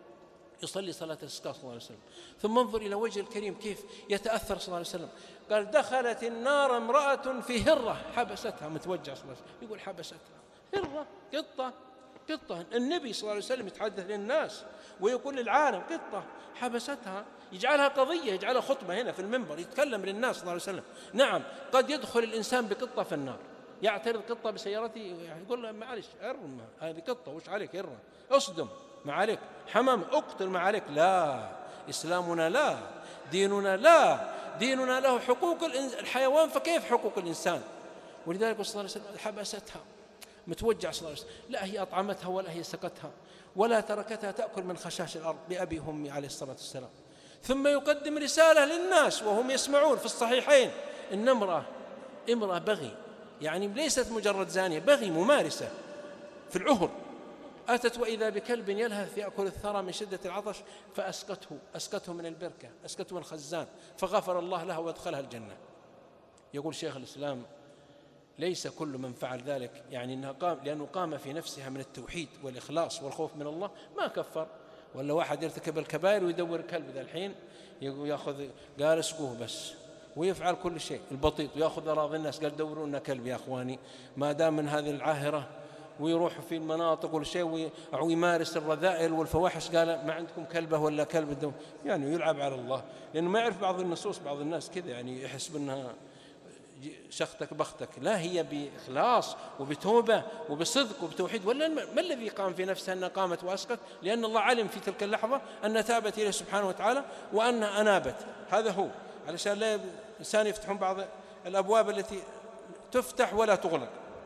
يصلي صلاة الاستسقاء صلى الله عليه وسلم، ثم انظر إلى وجه الكريم كيف يتأثر صلى الله عليه وسلم. قال دخلت النار امرأة في هرة حبستها، متوجع صلى الله عليه وسلم، يقول حبستها هرة قطة قطة، النبي صلى الله عليه وسلم يتحدث للناس ويقول للعالم قطة حبستها، يجعلها قضية، يجعلها خطبة هنا في المنبر يتكلم للناس صلى الله عليه وسلم. نعم قد يدخل الإنسان بقطة في النار، يعترض قطة بسيارته يقول له معلش ارم هذه قطة وش عليك ارم اصدم ما عليك، حمام اقتل ما عليك. لا، إسلامنا لا، ديننا لا، ديننا له حقوق الحيوان فكيف حقوق الإنسان؟ ولذلك صلى الله عليه وسلم حبستها متوجع صلى الله عليه وسلم، لا هي أطعمتها ولا هي سقتها ولا تركتها تأكل من خشاش الأرض بأبي وأمي عليه الصلاة والسلام. ثم يقدم رسالة للناس وهم يسمعون في الصحيحين إن امرأة امرأة بغي، يعني ليست مجرد زانية، بغي ممارسة في العهر، أتت وإذا بكلب يلهث يأكل الثرى من شدة العطش فأسقته، أسقته من البركة، أسقته من الخزان، فغفر الله لها وادخلها الجنة. يقول شيخ الإسلام ليس كل من فعل ذلك يعني إنها قام لأنه قام في نفسها من التوحيد والإخلاص والخوف من الله ما كفر. ولا واحد يرتكب الكبائر ويدور كلب ذا الحين يأخذ قال اسقوه بس ويفعل كل شيء البطيط ويأخذ أراضي الناس قال دوروا لنا كلب يا أخواني ما دام من هذه العاهرة، ويروح في المناطق والشيء ويمارس الرذائل والفواحش قال ما عندكم كلبه ولا كلب الدم، يعني يلعب على الله لأنه ما يعرف بعض النصوص. بعض الناس كذا يعني يحسب أنها شختك بختك، لا هي بإخلاص وبتوبة وبصدق وبتوحيد. ولا ما الذي قام في نفسها أنها قامت وأسقط؟ لأن الله علم في تلك اللحظة أنها تابت إليه سبحانه وتعالى وأنها أنابت، هذا هو، علشان لا الإنسان يفتحون بعض الأبواب التي تفتح ولا تغلق.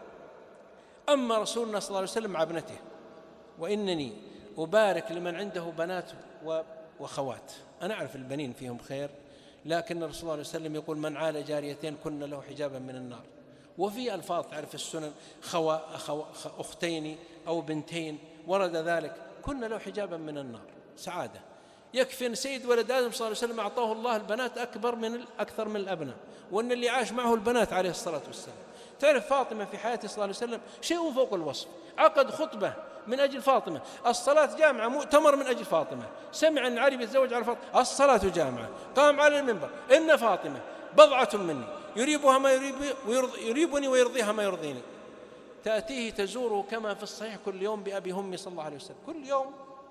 أما رسولنا صلى الله عليه وسلم مع ابنته وإنني أبارك لمن عنده بنات وخوات، أنا أعرف البنين فيهم خير، لكن الرسول صلى الله عليه وسلم يقول من عال جاريتين كن له حجابا من النار. وفي ألفاظ تعرف السنن خوا أخو أختين أو بنتين ورد ذلك كن له حجابا من النار، سعادة. يكفي أن سيد ولد آدم صلى الله عليه وسلم أعطاه الله البنات أكبر من أكثر من الأبناء، وأن اللي عاش معه البنات عليه الصلاة والسلام. تعرف فاطمة في حياته صلى الله عليه وسلم شيء فوق الوصف، عقد خطبة من أجل فاطمة، الصلاة جامعة، مؤتمر من أجل فاطمة، سمع أن علي بيتزوج على فاطمة، الصلاة جامعة، قام على المنبر إن فاطمة بضعة مني يريبها ما يريب يريبني ويرضيها ما يرضيني، تأتيه تزوره كما في الصحيح كل يوم بأبي همي صلى الله عليه وسلم، كل يوم،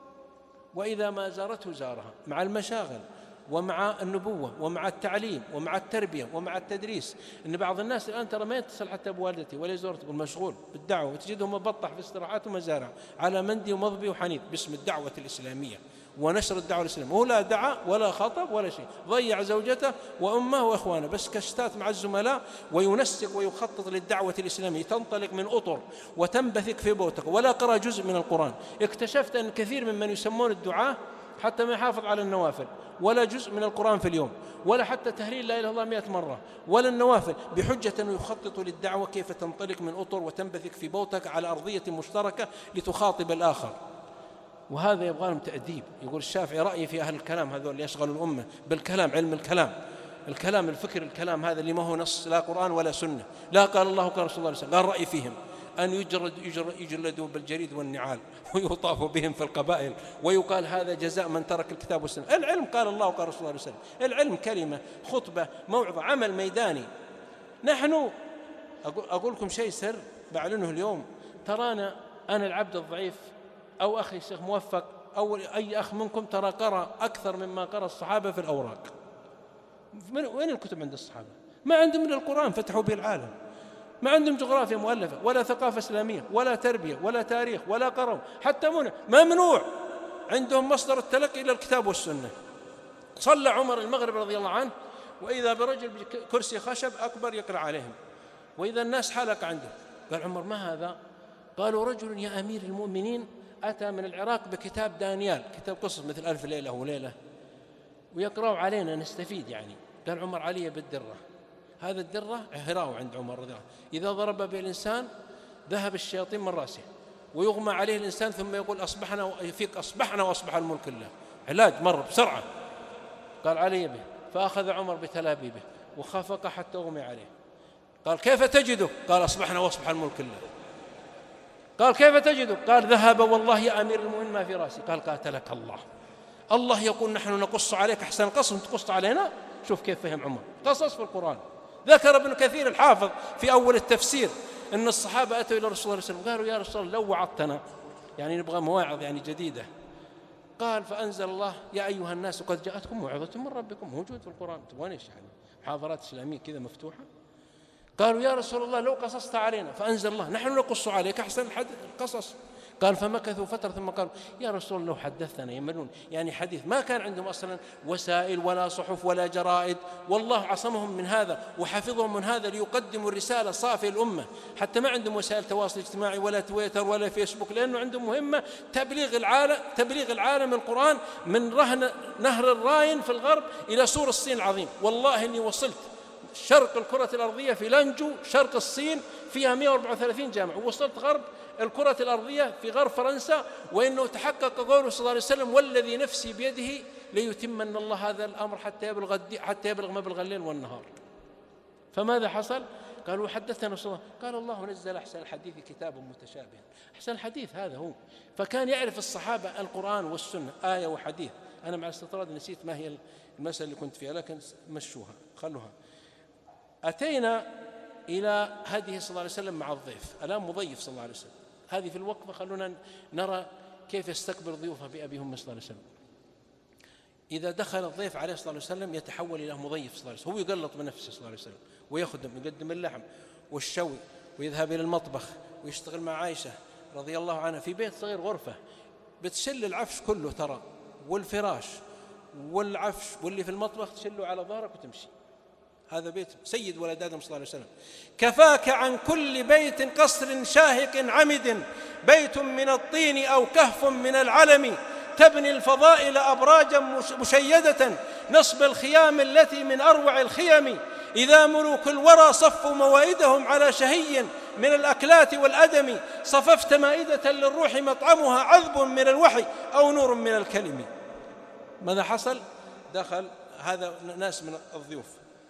وإذا ما زارته زارها مع المشاغل ومع النبوة ومع التعليم ومع التربية ومع التدريس. إن بعض الناس الآن ترى ما يتصل حتى بوالدتي ولا يزور، تقول مشغول بالدعوة، وتجده مبطح في استراحات ومزارع على مندي ومضبي وحنيط باسم الدعوة الإسلامية ونشر الدعوة الإسلامية، وهو لا دعا ولا خطب ولا شيء، ضيع زوجته وأمه وإخوانه بس كشتات مع الزملاء، وينسق ويخطط للدعوة الإسلامية، تنطلق من أطر وتنبثق في بوتك، ولا قرأ جزء من القرآن. اكتشفت أن كثير ممن يسمون الدعاة حتى ما يحافظ على النوافل ولا جزء من القرآن في اليوم، ولا حتى تهليل لا إله إلا الله مئة مرة، ولا النوافل، بحجة أنه يخطط للدعوة كيف تنطلق من أطر وتنبثق في بوتك على أرضية مشتركة لتخاطب الآخر. وهذا يبغى لهم تأديب. يقول الشافعي رأيي في أهل الكلام هذول اللي يشغلوا الأمة بالكلام، علم الكلام، الكلام الفكر الكلام هذا اللي ما هو نص لا قرآن ولا سنة، لا قال الله قال رسول الله عليه وسلم، قال رأيي فيهم أن يجرد يجلدوا بالجريد والنعال ويطاف بهم في القبائل ويقال هذا جزاء من ترك الكتاب والسنة. العلم قال الله وقال رسول الله عليه وسلم، العلم كلمة، خطبة، موعظة، عمل ميداني. نحن أقول لكم شيء سر بعلنه اليوم، ترانا أنا العبد الضعيف أو أخي الشيخ موفق أو أي أخ منكم ترى قرأ أكثر مما قرأ الصحابة في الأوراق. وين الكتب عند الصحابة؟ ما عندهم من القرآن فتحوا به العالم، ما عندهم جغرافيا مؤلفة ولا ثقافة إسلامية ولا تربية ولا تاريخ ولا قرأوا، حتى منع ممنوع عندهم مصدر التلقي إلى الكتاب والسنة. صلى عمر المغرب رضي الله عنه وإذا برجل بكرسي خشب أكبر يقرأ عليهم، وإذا الناس حلق عنده، قال عمر ما هذا؟ قالوا رجل يا أمير المؤمنين أتى من العراق بكتاب دانيال، كتاب قصص مثل ألف ليلة وليلة، ويقرأوا علينا نستفيد يعني. قال عمر علي بالدرة، هذا الدرة هراو عند عمر رضي الله عنه، إذا ضرب به الإنسان ذهب الشياطين من رأسه ويغمى عليه الإنسان ثم يقول أصبحنا فيك أصبحنا وأصبح الملك لله، علاج مر بسرعة. قال علي به، فأخذ عمر بتلابيبه وخفق حتى أغمي عليه. قال كيف تجده؟ قال أصبحنا وأصبح الملك لله. قال كيف تجده؟ قال ذهب والله يا أمير المؤمنين ما في رأسي. قال قاتلك الله، الله يقول نحن نقص عليك أحسن القصص تقص علينا. شوف كيف فهم عمر قصص في القرآن. ذكر ابن كثير الحافظ في أول التفسير أن الصحابة أتوا إلى رسول الله صلى الله عليه وسلم قالوا يا رسول الله لو وعظتنا يعني نبغى مواعظ يعني جديدة. قال فأنزل الله يا أيها الناس قد جاءتكم موعظة من ربكم، موجود في القرآن. تبغون إيش يعني؟ محاضرات إسلامية كذا مفتوحة. قالوا يا رسول الله لو قصصت علينا، فأنزل الله نحن نقص عليك أحسن القصص. قال فمكثوا فترة ثم قالوا يا رسول الله لو حدثنا يملون، يعني حديث ما كان عندهم أصلا وسائل ولا صحف ولا جرائد، والله عصمهم من هذا وحفظهم من هذا ليقدموا الرسالة صافية الأمة، حتى ما عندهم وسائل تواصل اجتماعي ولا تويتر ولا فيسبوك، لأنه عندهم مهمة تبليغ العالم تبليغ العالم القرآن من رهن نهر الراين في الغرب إلى سور الصين العظيم. والله إني وصلت شرق الكرة الأرضية في لانجو شرق الصين فيها مئة وأربعة وثلاثين جامعة، ووصلت غرب الكرة الأرضية في غرب فرنسا، وإنه تحقق قوله صلى الله عليه وسلم والذي نفسي بيده ليتمن الله هذا الأمر حتى يبلغ حتى يبلغ مبلغ الليل والنهار. فماذا حصل؟ قالوا حدثنا رسول الله، قال الله نزل أحسن الحديث كتابا متشابها. أحسن الحديث هذا هو. فكان يعرف الصحابة القرآن والسنة آية وحديث. أنا مع الاستطراد نسيت ما هي المسألة اللي كنت فيها، لكن مشوها خلوها. أتينا إلى هديه صلى الله عليه وسلم مع الضيف، الآن مضيف صلى الله عليه وسلم. هذه في الوقفة خلونا نرى كيف يستقبل ضيوفه بأبي هم صلى الله عليه وسلم. إذا دخل الضيف عليه صلى الله عليه وسلم يتحول إلى مضيف صلى الله عليه وسلم، هو يقلط بنفسه صلى الله عليه وسلم ويخدم، يقدم اللحم والشوي ويذهب إلى المطبخ ويشتغل مع عائشة رضي الله عنها في بيت صغير غرفة بتشل العفش كله ترى، والفراش والعفش واللي في المطبخ تشله على ظهرك وتمشي. هذا بيت سيد ولد آدم صلى الله عليه وسلم. كفاك عن كل بيت قصر شاهق عمد، بيت من الطين أو كهف من العلم، تبني الفضائل أبراجا مشيدة نصب الخيام التي من أروع الخيم، إذا ملوك الورى صفوا موائدهم على شهي من الأكلات والأدم، صففت مائدة للروح مطعمها عذب من الوحي أو نور من الكلم. ماذا حصل؟ دخل هذا ناس من الضيوف،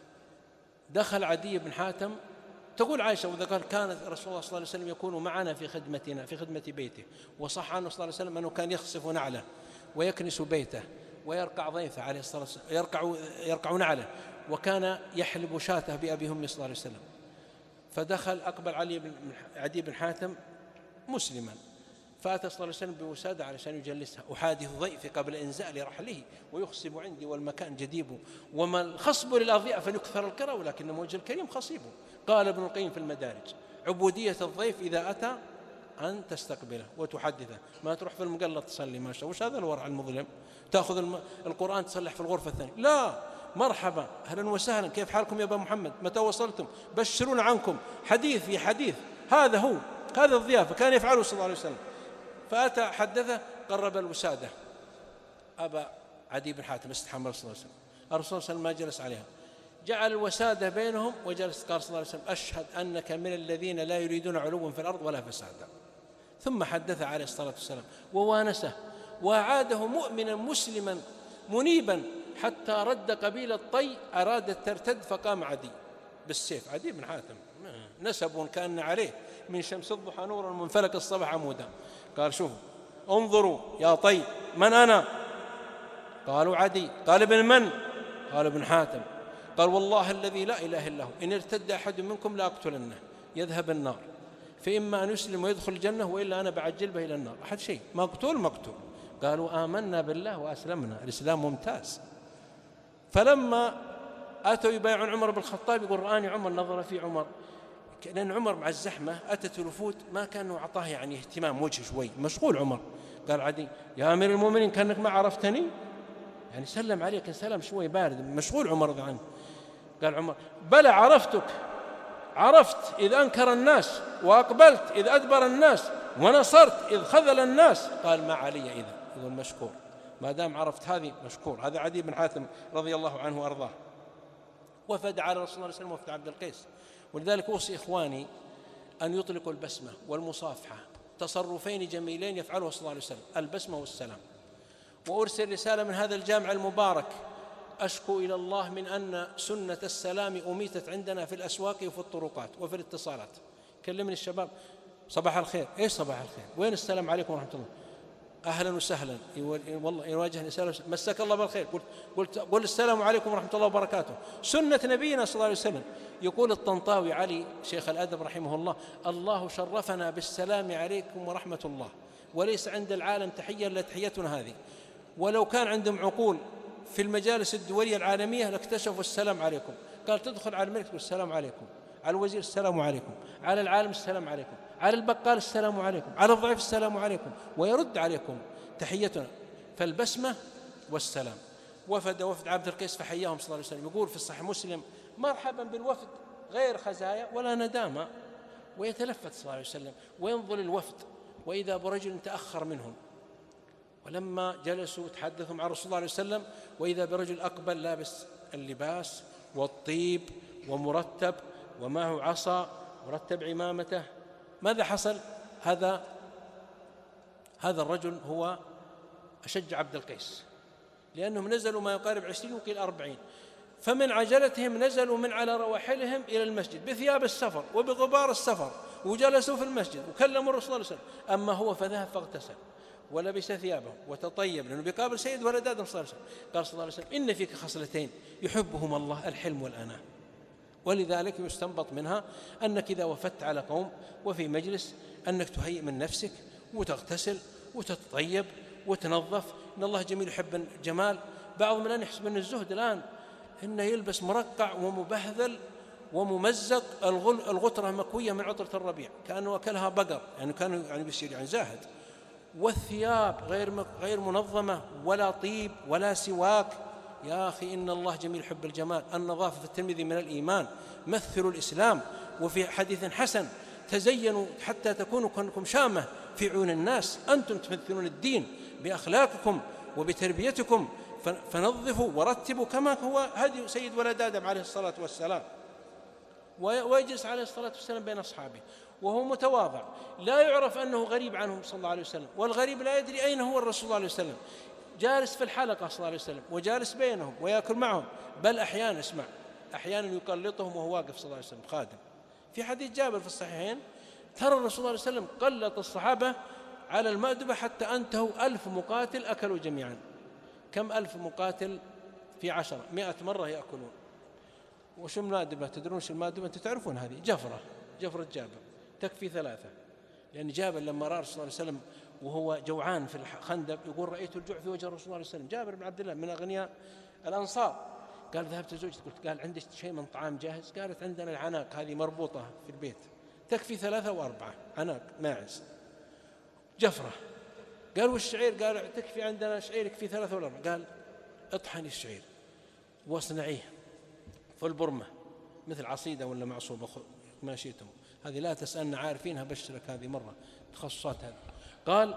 دخل عدي بن حاتم. تقول عائشة وإذا قال كانت رسول الله صلى الله عليه وسلم يكون معنا في خدمتنا في خدمة بيته، وصح عنه صلى الله عليه وسلم أنه كان يخصف نعله ويكنس بيته ويرقع ضيفه عليه الصلاة والسلام، يرقع يرقع نعله، وكان يحلب شاته بأبي هم صلى الله عليه وسلم. فدخل أقبل علي بن عدي بن حاتم مسلما، فأتى صلى الله عليه وسلم بوسادة علشان يجلسها. أحادث ضيفي قبل إنزال رحله ويخصب عندي والمكان جديب، وما الخصب للأضياء فليكثر الكرى ولكن وجه الكريم خصيب. قال ابن القيم في المدارج عبودية الضيف إذا أتى أن تستقبله وتحدثه، ما تروح في المقلط تصلي ما شاء. وش هذا الورع المظلم؟ تأخذ القرآن تصلح في الغرفة الثانية؟ لا، مرحبا أهلا وسهلا، كيف حالكم يا أبا محمد، متى وصلتم، بشرونا عنكم، حديث في حديث. هذا هو، هذا الضيافة كان يفعله صلى الله عليه وسلم. فأتى حدثه قرب الوسادة، أبا عدي بن حاتم استحمى رسول الله صلى الله عليه وسلم. الرسول صلى الله عليه وسلم ما جلس عليها، جعل الوسادة بينهم وجلس. قال صلى الله عليه وسلم أشهد أنك من الذين لا يريدون علوا في الأرض ولا فسادا. ثم حدث عليه الصلاة والسلام ووانسه وأعاده مؤمنا مسلما منيبا، حتى رد قبيلة طي أرادت ترتد فقام عدي بالسيف. عدي بن حاتم نسب كان عليه من شمس الضحى نورا من فلك الصباح عمودا. قال شوفوا انظروا يا طي من أنا؟ قالوا عدي. قال ابن من؟ قال ابن حاتم. قال والله الذي لا إله إلا هو إن ارتد أحد منكم لا أقتلنه يذهب النار، فإما أن يسلم ويدخل الجنة وإلا أنا بعجل به إلى النار. أحد شيء مقتول مقتول. قالوا آمنا بالله وأسلمنا. الإسلام ممتاز. فلما أتوا يبايعون عمر بن الخطاب يقول رآني عمر، نظر في عمر، لأن عمر مع الزحمة أتت الوفود ما كانوا أعطاه يعني اهتمام، وجه شوي مشغول عمر. قال عدي يا أمير المؤمنين كأنك ما عرفتني، يعني سلم عليك سلام شوي بارد، مشغول عمر رضي عنه. قال عمر بلى عرفتك، عرفت إذ أنكر الناس، وأقبلت إذ أدبر الناس، ونصرت إذ خذل الناس. قال ما علي إذا إذا مشكور، ما دام عرفت هذه مشكور. هذا عدي بن حاتم رضي الله عنه وأرضاه. وفد على رسول الله صلى الله عليه وسلم وفد عبد القيس. ولذلك أوصي إخواني أن يطلقوا البسمة والمصافحة، تصرفين جميلين يفعله صلى الله عليه وسلم، البسمة والسلام. وأرسل رسالة من هذا الجامع المبارك أشكو إلى الله من أن سنة السلام أميتت عندنا في الأسواق وفي الطرقات وفي الاتصالات. كلمني الشباب صباح الخير، إيش صباح الخير، وين السلام عليكم ورحمة الله، أهلا وسهلا، والله يواجهني سلام مساك الله بالخير، قلت قلت قل السلام عليكم ورحمة الله وبركاته. سنة نبينا صلى الله عليه وسلم. يقول الطنطاوي علي شيخ الأدب رحمه الله الله شرفنا بالسلام عليكم ورحمة الله، وليس عند العالم تحية إلا تحيتنا هذه. ولو كان عندهم عقول في المجالس الدولية العالمية لاكتشفوا السلام عليكم. قال تدخل على الملك تقول السلام عليكم، على الوزير السلام عليكم، على العالم السلام عليكم، على البقال السلام عليكم، على الضعيف السلام عليكم، ويرد عليكم تحيتنا. فالبسمة والسلام. وفد وفد عبد القيس فحياهم صلى الله عليه وسلم، يقول في الصحيح مسلم: مرحبا بالوفد غير خزايا ولا ندامة. ويتلفت صلى الله عليه وسلم وينظر الوفد وإذا برجل تأخر منهم، ولما جلسوا تحدثوا مع رسول الله عليه وسلم وإذا برجل أقبل لابس اللباس والطيب ومرتب ومعه عصا ورتب عمامته. ماذا حصل؟ هذا هذا الرجل هو أشج عبد القيس، لأنهم نزلوا ما يقارب عشرين وقيل أربعين، فمن عجلتهم نزلوا من على رواحلهم إلى المسجد بثياب السفر وبغبار السفر، وجلسوا في المسجد وكلموا الرسول صلى الله عليه وسلم. أما هو فذهب فاغتسل ولبس ثيابه وتطيب، لأنه بيقابل سيد ولد آدم صلى الله عليه وسلم. قال صلى الله عليه وسلم: إن فيك خصلتين يحبهما الله، الحلم والأناة. ولذلك يستنبط منها أنك إذا وفدت على قوم وفي مجلس أنك تهيئ من نفسك وتغتسل وتتطيب وتنظف. إن الله جميل يحب الجمال. بعضهم الآن يحسب أن الزهد الآن إنه يلبس مرقع ومبهذل وممزق، الغترة مكوية من عطرة الربيع كأنه أكلها بقر، يعني كانوا يعني بيصير يعني زاهد. والثياب غير غير منظمة ولا طيب ولا سواك. يا أخي إن الله جميل يحب الجمال. النظافة في الترمذي من الإيمان، مثلوا الإسلام. وفي حديث حسن: تزينوا حتى تكونوا كأنكم شامة في عيون الناس، أنتم تمثلون الدين بأخلاقكم وبتربيتكم، فنظفوا ورتبوا كما هو هدي سيد ولد آدم عليه الصلاة والسلام. ويجلس عليه الصلاة والسلام بين أصحابه وهو متواضع، لا يعرف أنه غريب عنهم صلى الله عليه وسلم، والغريب لا يدري أين هو الرسول صلى الله عليه وسلم. جالس في الحلقة صلى الله عليه وسلم وجالس بينهم ويأكل معهم، بل أحيانا اسمع أحيانا يقلطهم وهو واقف صلى الله عليه وسلم خادم. في حديث جابر في الصحيحين: ترى الرسول صلى الله عليه وسلم قلط الصحابة على المأدبة حتى أنتهوا ألف مقاتل أكلوا جميعا. كم ألف مقاتل في عشرة؟ مئة مرة يأكلون. وشو المادبة؟ تدرون شو المادبة؟ أنتم تعرفون هذه جفرة، جفرة جابر تكفي ثلاثة. لأن جابر لما رأى الرسول صلى الله عليه وسلم وهو جوعان في الخندق يقول: رأيت الجوع في وجه الرسول صلى الله عليه وسلم. جابر بن عبد الله من أغنياء الأنصار. قال: ذهبت زوجتي قلت قال عندك شيء من طعام جاهز؟ قالت: عندنا العناق هذه مربوطة في البيت تكفي ثلاثة وأربعة، عناق ماعز جفرة. قال: والشعير؟ قال: تكفي عندنا شعير يكفي ثلاثة ولا أربعة. قال: اطحني الشعير واصنعيه في البرمة مثل عصيدة ولا معصوبة ما شئتم، هذه لا تسألنا عارفينها، بشرك هذه مرة تخصصات هذه. قال: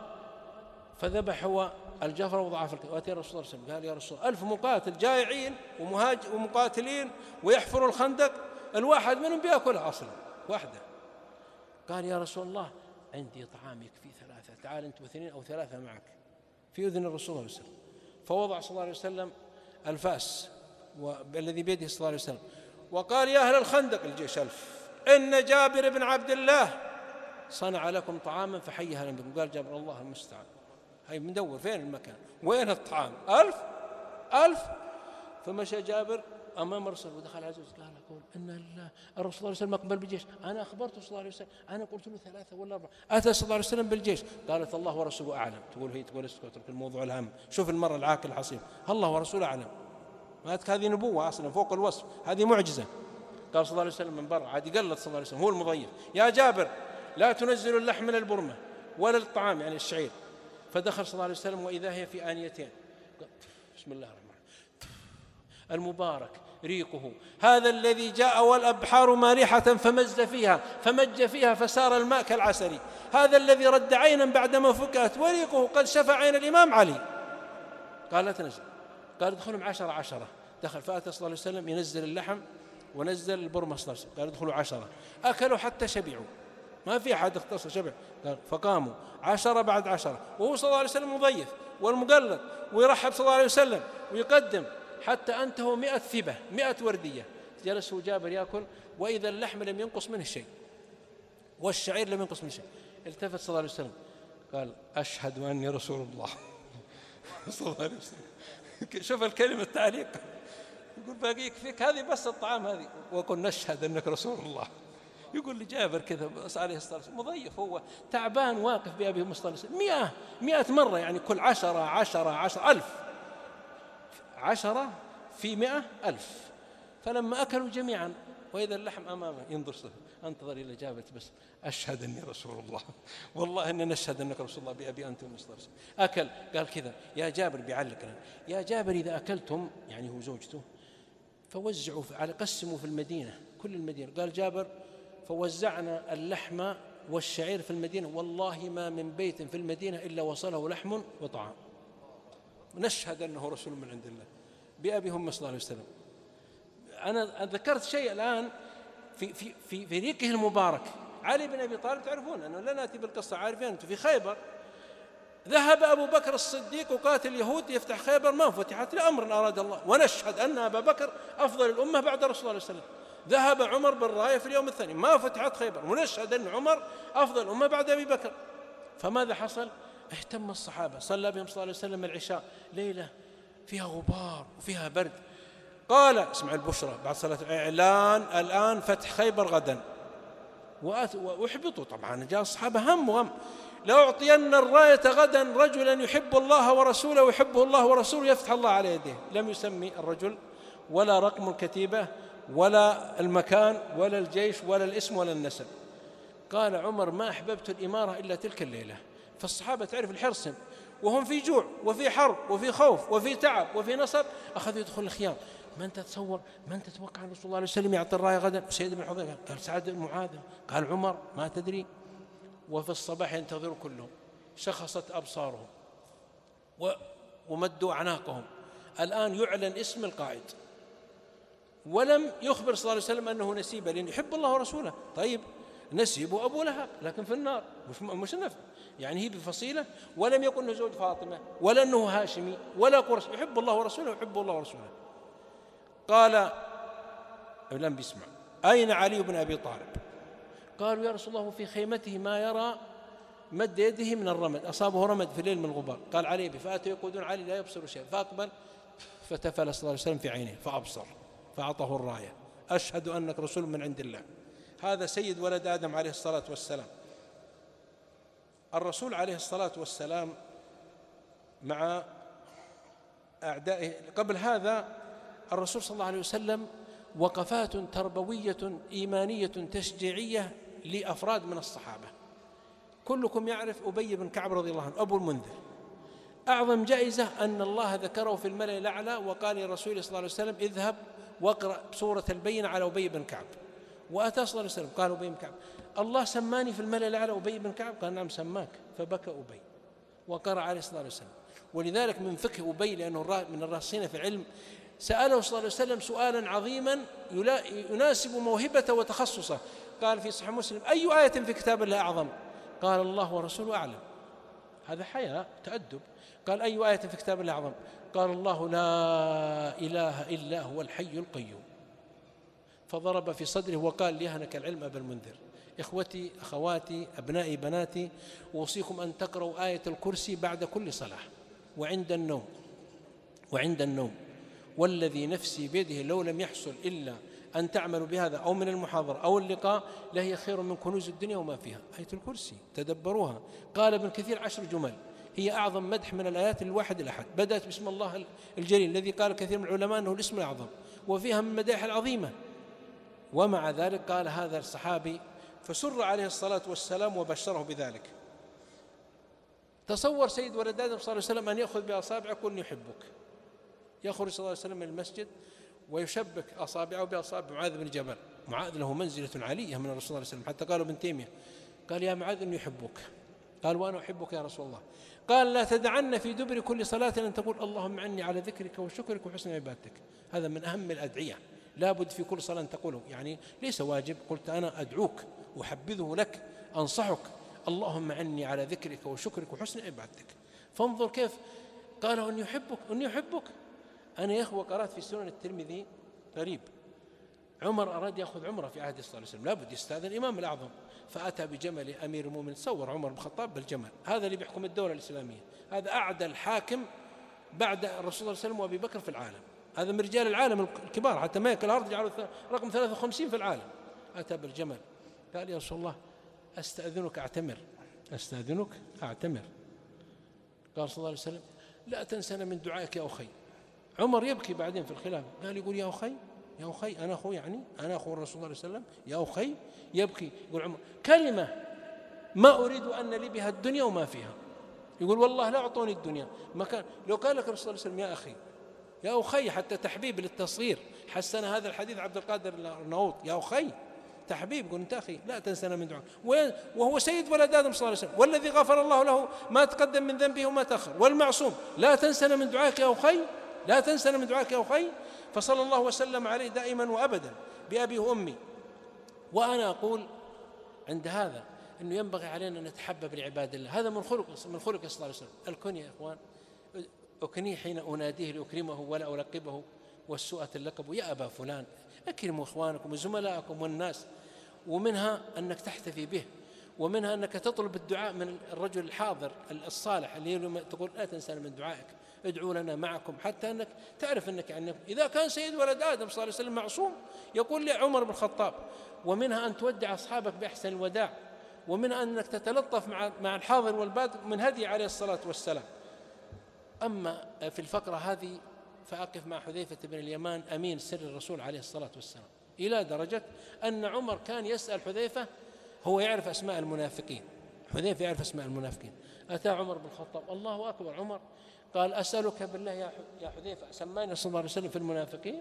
فذبح هو الجفر وضعف الكتاب واتي الرسول صلى الله عليه وسلم. قال: يا رسول الله، ألف مقاتل جائعين ومهاج ومقاتلين ويحفروا الخندق، الواحد منهم بيأكلها أصلا واحدة. قال: يا رسول الله، عندي طعام يكفي ثلاثة، تعال أنت واثنين أو ثلاثة معك. في أذن الرسول صلى الله عليه وسلم. فوضع صلى الله عليه وسلم الفاس الذي بيده صلى الله عليه وسلم وقال: يا أهل الخندق، الجيش ألف، إن جابر بن عبد الله صنع لكم طعاما فحيها لم بكم. قال جابر: الله المستعان. هاي مدور فين المكان، وين الطعام؟ ألف ألف. فمشى جابر أمام الرسول ودخل عزيز قال: أقول إن الرسول صلى الله عليه وسلم أقبل بالجيش، أنا أخبرته صلى الله عليه وسلم، أنا قلت له ثلاثة ولا أربعة، أتى صلى الله عليه وسلم بالجيش. قالت: الله ورسوله أعلم. تقول هي تقول اسكت، اترك الموضوع الهام. شوف المرة العاقل الحصيف، الله ورسوله أعلم. هذه نبوة أصلا فوق الوصف، هذه معجزة. قال صلى الله عليه وسلم من برا، عاد يقلد صلى الله عليه وسلم، هو المضيف: يا جابر، لا تنزل اللحم من البرمة ولا الطعام يعني الشعير. فدخل صلى الله عليه وسلم وإذا هي في آنيتين. بسم الله الرحمن الرحيم. المبارك ريقه هذا الذي جاء والأبحار مالحة فمز فيها فمج فيها فسار الماء كالعسل، هذا الذي رد عينا بعدما فكأت وريقه قد شفى عين الإمام علي. قال: لا تنزل. قال: ادخلهم عشرة عشرة. دخل فأتى صلى الله عليه وسلم ينزل اللحم ونزل البرمة صلى الله عليه وسلم. قال: ادخلوا عشرة. أكلوا حتى شبعوا، ما في أحد اختصر شبع. قال: فقاموا عشرة بعد عشرة، وهو صلى الله عليه وسلم مضيف والمقلد ويرحب صلى الله عليه وسلم ويقدم، حتى أنتهوا مئة ثبة، مئة وردية. جلسوا جابر يأكل وإذا اللحم لم ينقص منه شيء والشعير لم ينقص منه شيء. التفت صلى الله عليه وسلم قال: أشهد أني رسول الله صلى الله عليه وسلم. شوف الكلمة التعليق، يقول: باقي يكفيك هذه بس الطعام هذه، وقل نشهد أنك رسول الله. يقول لي جابر كذا عليه الصلاة والسلام مضيف، هو تعبان واقف بأبيه مصطلح مئة مئة مرة، يعني كل عشرة عشرة عشرة ألف، عشرة في مئة ألف. فلما أكلوا جميعا وإذا اللحم أمامه ينظر صفر، أنتظر إلى جابر بس أشهد أني رسول الله، والله إننا نشهد أنك رسول الله بأبي أنت ومصطلح. أكل قال كذا يا جابر بيعلقنا، يا جابر إذا أكلتم، يعني هو زوجته، فوزعوا على قسموا في المدينة كل المدينة. قال جابر فوزعنا اللحم والشعير في المدينة، والله ما من بيت في المدينة إلا وصله لحم وطعام. نشهد أنه رسول من عند الله بأبي هم صلى الله عليه وسلم. أنا ذكرت شيء الآن في في في في ريقه المبارك. علي بن أبي طالب تعرفون أنه لا نأتي بالقصة، عارفين أنتم في خيبر ذهب أبو بكر الصديق وقاتل اليهود يفتح خيبر، ما فتحت لأمر أراد الله، ونشهد أن أبا بكر أفضل الأمة بعد رسول الله صلى الله عليه وسلم. ذهب عمر بالراية في اليوم الثاني ما فتحت خيبر، ونشهد أن عمر أفضل الأمة بعد أبي بكر. فماذا حصل؟ اهتم الصحابة، صلى بهم صلى الله عليه وسلم العشاء ليلة فيها غبار وفيها برد. قال اسمع البشرى بعد صلاة إعلان الآن فتح خيبر غدا، وأحبطوا طبعا، جاء الصحابة هم وهم، لأعطين الراية غدا رجلا يحب الله ورسوله ويحبه الله ورسوله يفتح الله على يديه. لم يسمي الرجل ولا رقم الكتيبة ولا المكان ولا الجيش ولا الاسم ولا النسب. قال عمر ما أحببت الإمارة إلا تلك الليلة. فالصحابة تعرف الحرص وهم في جوع وفي حرب وفي خوف وفي تعب وفي نصب، أخذوا يدخل الخيام. من تتصور من تتوقع أن رسول الله عليه وسلم يعطي الراية غدا؟ سيد بن حذيفة، قال سعد بن معاذ، قال عمر، ما تدري. وفي الصباح ينتظروا كلهم، شخصت أبصارهم ومدوا أعناقهم. الآن يعلن اسم القائد، ولم يخبر صلى الله عليه وسلم أنه نسيبه، لأن يحب الله ورسوله. طيب نسيبه أبو لهب لكن في النار، مش مش نفع، يعني هي بفصيلة، ولم يكن أنه زوج فاطمة ولا أنه هاشمي ولا قرش، يحب الله ورسوله ويحب الله ورسوله. قال لم بيسمع أين علي بن أبي طالب؟ قالوا يا رسول الله في خيمته ما يرى مد يده من الرمد، أصابه رمد في الليل من الغبار. قال علي بي، فأتوا يقودون علي لا يبصر شيء، فأقبل فتفل صلى الله عليه وسلم في عينه فأبصر فأعطاه الراية، أشهد أنك رسول من عند الله. هذا سيد ولد آدم عليه الصلاة والسلام. الرسول عليه الصلاة والسلام مع أعدائه قبل هذا، الرسول صلى الله عليه وسلم وقفات تربوية إيمانية تشجيعية لأفراد من الصحابة. كلكم يعرف أبي بن كعب رضي الله عنه أبو المنذر، أعظم جائزة أن الله ذكره في الملأ الأعلى وقال لرسوله صلى الله عليه وسلم اذهب واقرأ سورة البينة على أبي بن كعب، وأتى صلى الله عليه وسلم قال أبي بن كعب الله سماني في الملأ الأعلى أبي بن كعب، قال نعم سماك، فبكى أبي وقرأ عليه صلى الله عليه وسلم. ولذلك من فقه أبي لأنه من الراسخين في العلم سأله صلى الله عليه وسلم سؤالا عظيما يناسب موهبته وتخصصه. قال في صحيح مسلم أي آية في كتاب الله أعظم؟ قال الله ورسوله أعلم. هذا حياة تأدب. قال أي آية في كتاب الله أعظم؟ قال الله لا إله إلا هو الحي القيوم. فضرب في صدره وقال ليهنك العلم أبا المنذر. إخوتي أخواتي أبنائي بناتي، أوصيكم أن تقرأوا آية الكرسي بعد كل صلاة وعند النوم وعند النوم والذي نفسي بيده لو لم يحصل إلا أن تعملوا بهذا أو من المحاضرة أو اللقاء لهي خير من كنوز الدنيا وما فيها. آية الكرسي تدبروها. قال ابن كثير عشر جمل هي أعظم مدح من الآيات الواحد الأحد. بدأت باسم الله الجليل الذي قال كثير من العلماء أنه الاسم الأعظم، وفيها من مدائح العظيمة. ومع ذلك قال هذا الصحابي فسر عليه الصلاة والسلام وبشره بذلك. تصور سيد ولد آدم صلى الله عليه وسلم أن يأخذ بأصابعه يقول يحبك. يخرج صلى الله عليه وسلم من المسجد ويشبك أصابعه بأصابع معاذ بن جبل. معاذ له منزلة عالية من الرسول صلى الله عليه وسلم، حتى قالوا ابن تيمية قال يا معاذ إني يحبك. قال وأنا أحبك يا رسول الله. قال لا تدعن في دبر كل صلاة أن تقول اللهم عني على ذكرك وشكرك وحسن عبادتك. هذا من أهم الأدعية لابد في كل صلاة أن تقوله، يعني ليس واجب، قلت أنا أدعوك أحبذه لك أنصحك اللهم عني على ذكرك وشكرك وحسن عبادتك. فانظر كيف قالوا أن يحبك أن يحبك. أنا يا أخوة قرأت في سنن الترمذي قريب عمر أراد يأخذ عمره في عهد صلى الله عليه وسلم، لابد يستأذن الإمام الأعظم، فأتى بجمل أمير المؤمنين. تصور عمر بن الخطاب بالجمل، هذا اللي بيحكم الدولة الإسلامية، هذا أعدل حاكم بعد الرسول صلى الله عليه وسلم وأبي بكر في العالم، هذا من رجال العالم الكبار، حتى ملك الأرض جعله رقم ثلاثة وخمسين في العالم. أتى بالجمل قال يا رسول الله أستأذنك أعتمر أستأذنك أعتمر قال صلى الله عليه وسلم لا تنسنا من دعائك يا أخي. عمر يبكي بعدين في الخلافة قال يقول يا أخي يا أخي أنا أخو يعني أنا أخو الرسول صلى الله عليه وسلم يا أخي يبكي. يقول عمر كلمة ما أريد أن لي بها الدنيا وما فيها. يقول والله لا أعطوني الدنيا ما كان لو قال لك الرسول صلى الله عليه وسلم يا أخي يا أخي حتى تحبيب للتصغير حسن هذا الحديث عبد القادر الأرناؤوط يا أخي تحبيب يقول أنت أخي لا تنسنا من دعاء وهو سيد ولد آدم صلى الله عليه وسلم والذي غفر الله له ما تقدم من ذنبه وما تأخر والمعصوم لا تنسنا من دعائك يا أخي لا تنسنا من دعائك يا أخي. فصلى الله وسلم عليه دائما وأبدا بأبي وأمي. وأنا أقول عند هذا أنه ينبغي علينا أن نتحبب لعباد الله هذا من خلق من خلق صلى الله عليه وسلم. الكنية يا إخوان أكنيه حين أناديه لأكرمه ولا ألقبه والسوءة اللقب يا أبا فلان أكرموا إخوانكم وزملائكم والناس. ومنها أنك تحتفي به ومنها أنك تطلب الدعاء من الرجل الحاضر الصالح اللي تقول لا تنسانا من دعائك ادعوا لنا معكم حتى أنك تعرف أنك يعني إذا كان سيد ولد آدم صلى الله عليه وسلم معصوم يقول لي عمر بن الخطاب. ومنها أن تودع أصحابك بأحسن الوداع ومنها أنك تتلطف مع مع الحاضر والباد من هدي عليه الصلاة والسلام. أما في الفقرة هذه فأقف مع حذيفة بن اليمان أمين سر الرسول عليه الصلاة والسلام إلى درجة أن عمر كان يسأل حذيفة هو يعرف أسماء المنافقين حذيفة يعرف أسماء المنافقين. أتى عمر بن الخطاب الله أكبر عمر قال أسألك بالله يا حذيفة سماني صلى الله عليه وسلم في المنافقين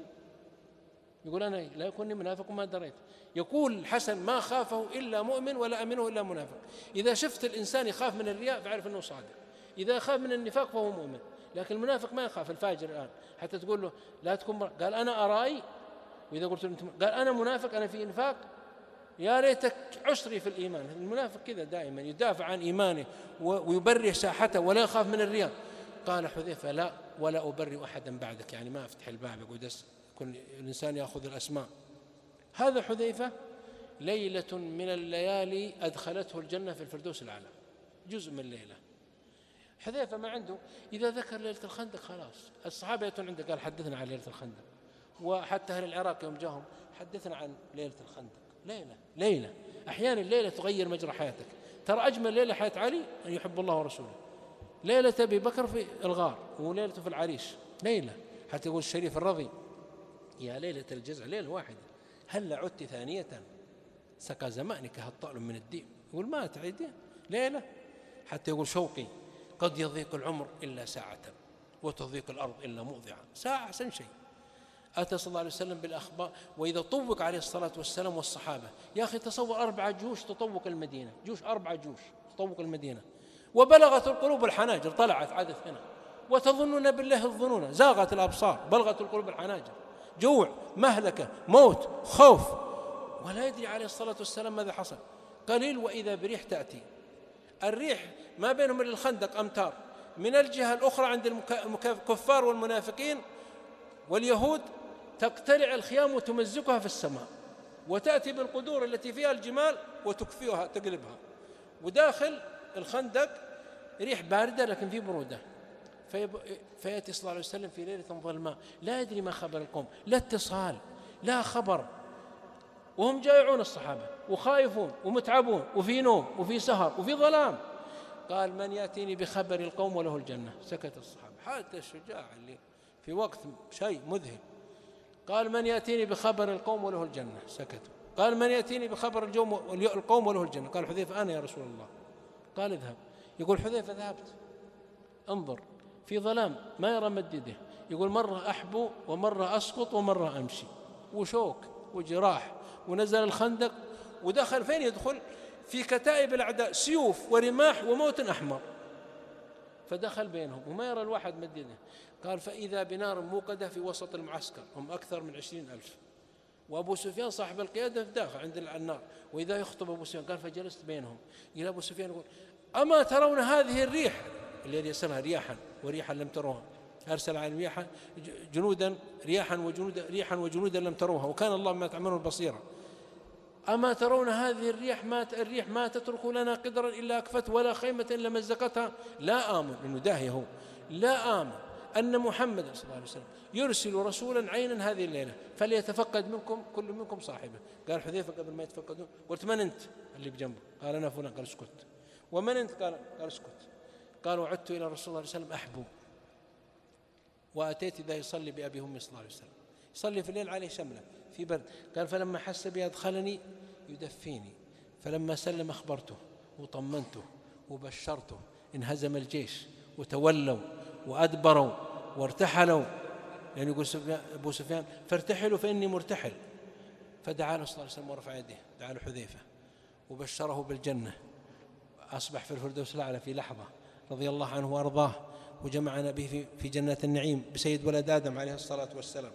يقول أنا لا يكونني منافق وما دريت. يقول الحسن ما خافه إلا مؤمن ولا أمنه إلا منافق. إذا شفت الإنسان يخاف من الرياء فاعرف أنه صادق إذا خاف من النفاق فهو مؤمن. لكن المنافق ما يخاف الفاجر الآن حتى تقول له لا تكون مر... قال أنا أرائي وإذا قلت له قال أنا منافق أنا في نفاق يا ريتك عشري في الإيمان. المنافق كذا دائما يدافع عن إيمانه ويبرئ ساحته ولا يخاف من الرياء. قال حذيفة لا ولا أبرئ أحدا بعدك يعني ما أفتح الباب يقول كل الإنسان يأخذ الأسماء. هذا حذيفة ليلة من الليالي أدخلته الجنة في الفردوس الأعلى جزء من الليلة. حذيفة ما عنده إذا ذكر ليلة الخندق خلاص الصحابة يأتون عنده قال حدثنا عن ليلة الخندق. وحتى أهل العراق يوم جاهم حدثنا عن ليلة الخندق. ليلة ليلة أحيانا الليلة تغير مجرى حياتك. ترى أجمل ليلة حياة علي أن يحب الله ورسوله ليلة أبي بكر في الغار وليلته في العريش ليلة حتى يقول الشريف الرضي يا ليلة الجزع ليلة واحدة هل عدت ثانية سقى زمانك هالطأل من الدين يقول ما تعيدين ليلة. حتى يقول شوقي قد يضيق العمر إلا ساعة وتضيق الأرض إلا موضعا ساعة أحسن شيء. أتى صلى الله عليه وسلم بالأخبار وإذا طوق عليه الصلاة والسلام والصحابة يا أخي تصور أربعة جيوش تطوق المدينة جيوش أربعة جيوش تطوق المدينة وبلغت القلوب الحناجر طلعت عادت هنا وتظنون بالله الظنون زاغت الأبصار بلغت القلوب الحناجر جوع مهلكة موت خوف ولا يدري عليه الصلاة والسلام ماذا حصل. قليل وإذا بريح تأتي الريح ما بينهم إلا الخندق أمتار من الجهة الأخرى عند الكفار والمنافقين واليهود تقتلع الخيام وتمزقها في السماء وتأتي بالقدور التي فيها الجمال وتكفيها تقلبها. وداخل الخندق ريح باردة لكن في برودة. فيأتي صلى الله عليه وسلم في ليلة ظلماء لا يدري ما خبر القوم لا اتصال لا خبر وهم جائعون الصحابة وخايفون ومتعبون وفي نوم وفي سهر وفي ظلام. قال من يأتيني بخبر القوم وله الجنة. سكت الصحابة حتى الشجاع اللي في وقت شيء مذهل قال من يأتيني بخبر القوم وله الجنة سكتوا. قال من يأتيني بخبر القوم وله الجنة. قال حذيفة أنا يا رسول الله. قال اذهب. يقول حذيفة ذهبت انظر في ظلام ما يرى مدده يقول مرة أحبو ومرة أسقط ومرة أمشي وشوك وجراح ونزل الخندق ودخل فين يدخل في كتائب الأعداء سيوف ورماح وموت أحمر فدخل بينهم وما يرى الواحد مدده. قال فإذا بنار موقدة في وسط المعسكر هم أكثر من عشرين ألف وأبو سفيان صاحب القيادة في داخل عند النار وإذا يخطب أبو سفيان. قال فجلست بينهم إلى أبو سفيان يقول أما ترون هذه الريح الذي يرسلها رياحا وريحا لم تروها أرسل عن رياحا جنودا رياحا وجنودا ريحا وجنودا لم تروها وكان الله ما تعملون بصيرا. أما ترون هذه الريح ما الريح ما تترك لنا قدرا إلا أكفت ولا خيمة إلا مزقتها لا آمن لأنه داهي هو لا آمن أن محمد صلى الله عليه وسلم يرسل رسولا عينا هذه الليلة فليتفقد منكم كل منكم صاحبه. قال حذيفة قبل ما يتفقدون قلت من أنت اللي بجنبه؟ قال أنا فلان. قال اسكت. ومن أنت؟ قال قال اسكت. قال وعدت إلى الرسول صلى الله عليه وسلم أحبو وأتيت إذا يصلي بأبي أمي صلى الله عليه وسلم يصلي في الليل عليه شملة في برد. قال فلما حس بي أدخلني يدفيني فلما سلم أخبرته وطمنته وبشرته. انهزم الجيش وتولوا وأدبروا وارتحلوا، يعني يقول أبو سفيان فارتحلوا فإني مرتحل. فدعا له صلى الله عليه وسلم ورفع يده، دعا له حذيفة وبشره بالجنة، أصبح في الفردوس الأعلى في لحظة رضي الله عنه وأرضاه، وجمعنا به في جنات النعيم بسيد ولد آدم عليه الصلاة والسلام.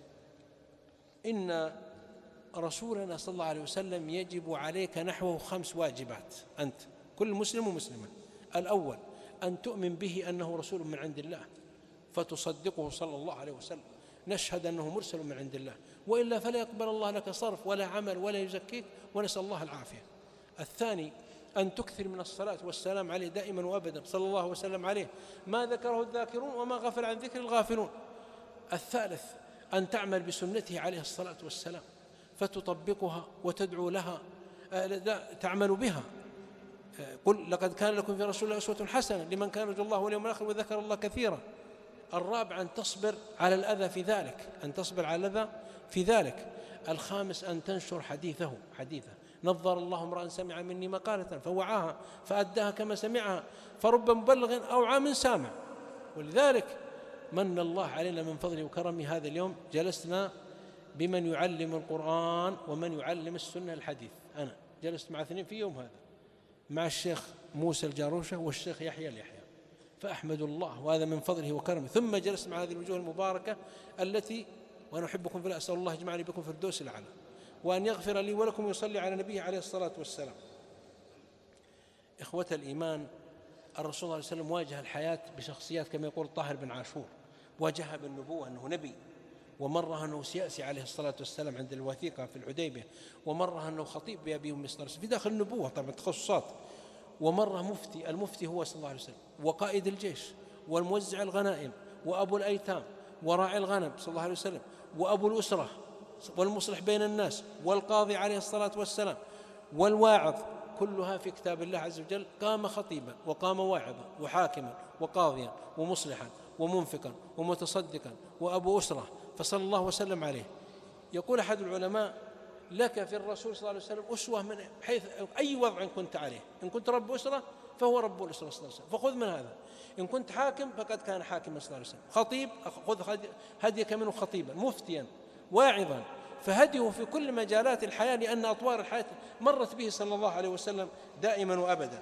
إن رسولنا صلى الله عليه وسلم يجب عليك نحوه خمس واجبات أنت كل مسلم ومسلمة. الأول أن تؤمن به أنه رسول من عند الله فتصدقه صلى الله عليه وسلم، نشهد أنه مرسل من عند الله، وإلا فلا يقبل الله لك صرف ولا عمل ولا يزكيك، ونسأل الله العافية. الثاني أن تكثر من الصلاة والسلام عليه دائما وأبدا صلى الله وسلم عليه، ما ذكره الذاكرون وما غفل عن ذكر الغافلون. الثالث أن تعمل بسنته عليه الصلاة والسلام فتطبقها وتدعو لها، لا تعمل بها. قل لقد كان لكم في رسول الله أسوة حسنة لمن كان يرجو الله واليوم الآخر وذكر الله كثيرا. الرابع أن تصبر على الأذى في ذلك، أن تصبر على الأذى في ذلك. الخامس أن تنشر حديثه حديثه نظر الله امرأ سمع مني مقالة فوعاها فأداها كما سمعها، فرب مبلغ أوعى من سامع. ولذلك من الله علينا من فضله وكرمه هذا اليوم جلسنا بمن يعلم القرآن ومن يعلم السنة الحديث. أنا جلست مع اثنين في يوم هذا، مع الشيخ موسى الجاروشة والشيخ يحيى اليحيى، فأحمد الله وهذا من فضله وكرمه. ثم جلست مع هذه الوجوه المباركة التي وأنا أحبكم في الله، أسأل الله يجمعني بكم في الفردوس الأعلى وأن يغفر لي ولكم ويصلي على نبيه عليه الصلاة والسلام. إخوة الإيمان، الرسول صلى الله عليه وسلم واجه الحياة بشخصيات كما يقول طاهر بن عاشور، واجهها بالنبوة أنه نبي، ومرة أنه سياسي عليه الصلاة والسلام عند الوثيقة في الحديبية، ومرة أنه خطيب بأبي أمي صلى الله عليه وسلم في داخل النبوة طبعا تخصصات، ومرة مفتي. المفتي هو صلى الله عليه وسلم وقائد الجيش والموزع الغنائم وأبو الأيتام وراعي الغنم صلى الله عليه وسلم وأبو الأسرة والمصلح بين الناس والقاضي عليه الصلاة والسلام والواعظ، كلها في كتاب الله عز وجل. قام خطيبا وقام واعظا وحاكما وقاضيا ومصلحا ومنفقا ومتصدقا وأبو أسرة، فصلى الله وسلم عليه. يقول أحد العلماء لك في الرسول صلى الله عليه وسلم أسوة من حيث أي وضع كنت عليه. إن كنت رب أسرة فهو رب الأسرة صلى الله عليه وسلم فخذ من هذا، إن كنت حاكم فقد كان حاكما صلى الله عليه وسلم، خطيب خذ هديك منه خطيبا، مفتيا واعظا، فهديه في كل مجالات الحياة، لأن أطوار الحياة مرت به صلى الله عليه وسلم دائما وأبدا.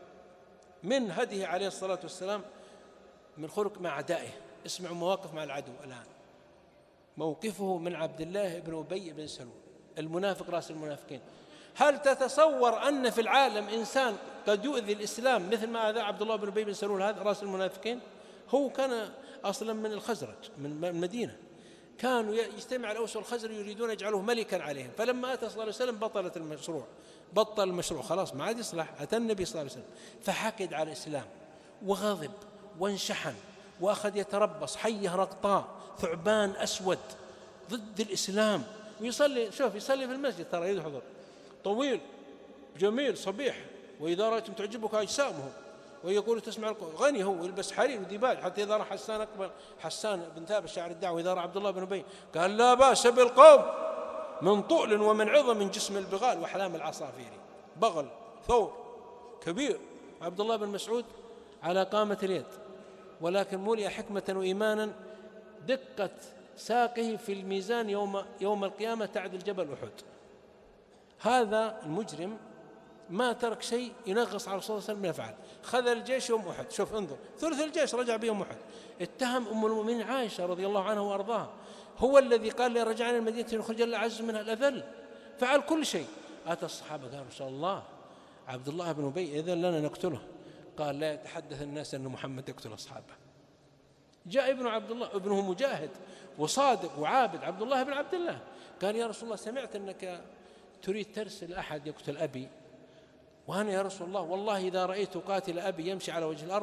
من هديه عليه الصلاة والسلام من خلق مع أعدائه. اسمعوا مواقف مع العدو الآن. موقفه من عبد الله بن أبي بن سلول المنافق رأس المنافقين. هل تتصور أن في العالم إنسان قد يؤذي الإسلام مثل ما أذى عبد الله بن أبي بن سلول هذا رأس المنافقين؟ هو كان أصلا من الخزرج من المدينة، كانوا يجتمع الأوس والخزرج يريدون يجعلوه ملكا عليهم، فلما أتى صلى الله عليه وسلم بطلت المشروع، بطل المشروع خلاص ما عاد يصلح. أتى النبي صلى الله عليه وسلم فحقد على الإسلام وغضب وانشحن وأخذ يتربص حيه رقطاء ثعبان أسود ضد الإسلام، ويصلي شوف يصلي في المسجد ترى يحضر طويل جميل صبيح، وإذا رأيتم تعجبك أجسامهم ويقول تسمع غني، هو يلبس حرير وديباج، حتى إذا رأى حسان أقبل حسان بن ثابت شاعر الدعوة إذا رأى عبد الله بن أبي قال لا بأس بالقوم من طول ومن عظم من جسم البغال وأحلام العصافير. بغل ثور كبير عبد الله بن مسعود على قامة اليد، ولكن ملئ حكمة وإيمانا، دقة ساقه في الميزان يوم يوم القيامة تعدل جبل أحد. هذا المجرم ما ترك شيء ينغص على الرسول صلى الله عليه وسلم يفعل. خذ الجيش يوم أحد، شوف انظر ثلث الجيش رجع بيوم أحد. اتهم أم المؤمنين عائشة رضي الله عنها وأرضاها، هو الذي قال لي رجعنا المدينة يخرج الأعز منها الأذل، فعل كل شيء. أتى الصحابة قالوا رسول الله عبد الله بن أبي إذن لنا نقتله، قال لا يتحدث الناس أن محمد يقتل أصحابه. جاء ابن عبد الله ابنه مجاهد وصادق وعابد عبد الله بن عبد الله، قال يا رسول الله سمعت أنك تريد ترسل أحد يقتل أبي، وأنا يا رسول الله والله إذا رأيت قاتل أبي يمشي على وجه الأرض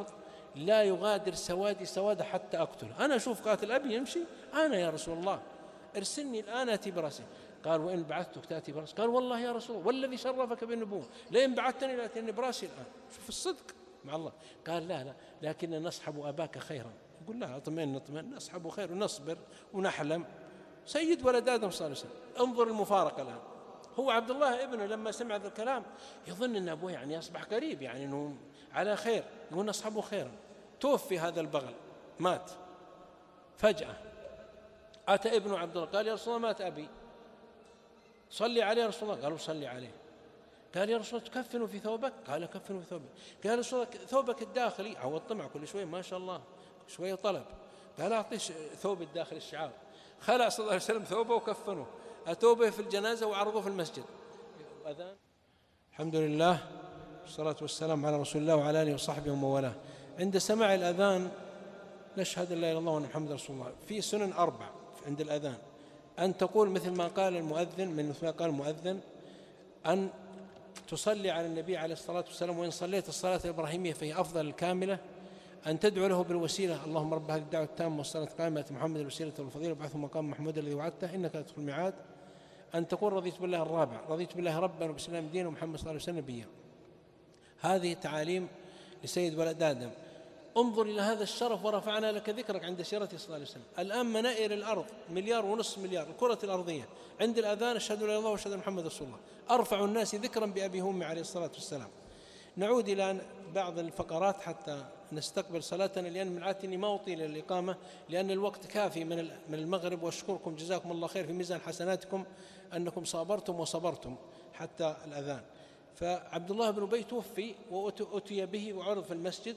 لا يغادر سوادي سواد حتى أقتله. أنا أشوف قاتل أبي يمشي، أنا يا رسول الله ارسلني الآن أتي برأسه. قال وإن بعثتك تأتي برأسه؟ قال والله يا رسول الله والذي شرفك بالنبوة لئن بعثتني لأتيني برأسي الآن. شوف الصدق مع الله. قال لا لا لكن نصحب أباك خيرا. يقول لا اطمئن اطمئن، نصحب خير ونصبر ونحلم. سيد ولد آدم صلى الله عليه وسلم. انظر المفارقة الآن. هو عبد الله ابنه لما سمع هذا الكلام يظن أن أبوه يعني أصبح قريب، يعني أنه على خير، يقول نصحبه خيرا. توفي هذا البغل، مات فجأة. أتى ابنه عبد الله قال يا رسول الله مات أبي، صلي عليه يا رسول الله. قالوا صلي عليه. قال يا رسول الله تكفنوا في ثوبك؟ قال كفنوا في ثوبك. قال يا رسول الله ثوبك الداخلي، عوض طمع كل شوية ما شاء الله شوية طلب، قال أعطيه ثوب الداخل الشعار. خلع صلى الله عليه وسلم ثوبه وكفنه، أتوا به في الجنازة وعرضوه في المسجد. أذان. الحمد لله والصلاة والسلام على رسول الله وعلى آله وصحبه ومن والاه. عند سماع الأذان نشهد أن لا إله إلا الله وأن محمد رسول الله. في سنن أربع عند الأذان، أن تقول مثل ما قال المؤذن، من مثل ما قال المؤذن، أن تصلي على النبي عليه الصلاة والسلام، وإن صليت الصلاة الإبراهيمية فهي أفضل الكاملة. أن تدعو له بالوسيلة، اللهم رب هذه الدعوة التامة والصلاة القائمة محمد الوسيلة والفضيلة وابعثه مقام محمود الذي وعدته إنك لا تخلف الميعاد. أن تقول رضيت بالله الرابع، رضيت بالله ربا وبالإسلام دينا ومحمد صلى الله عليه وسلم نبيا. هذه تعاليم لسيد ولد آدم. انظر إلى هذا الشرف ورفعنا لك ذكرك عند سيرته صلى الله عليه وسلم. الآن منائر الأرض مليار ونصف مليار، الكرة الأرضية عند الأذان أشهد أن لا إله إلا الله وأشهد أن محمد رسول الله، أرفع الناس ذكرا بأبي وأمي عليه الصلاة والسلام. نعود إلى بعض الفقرات حتى نستقبل صلاتنا، لأن من عادتي أني ما أطيل الإقامة لأن الوقت كافي من من المغرب. وأشكركم جزاكم الله خير في ميزان حسناتكم أنكم صابرتم وصبرتم حتى الأذان. فعبد الله بن أبي توفي وأتي به وعرض في المسجد،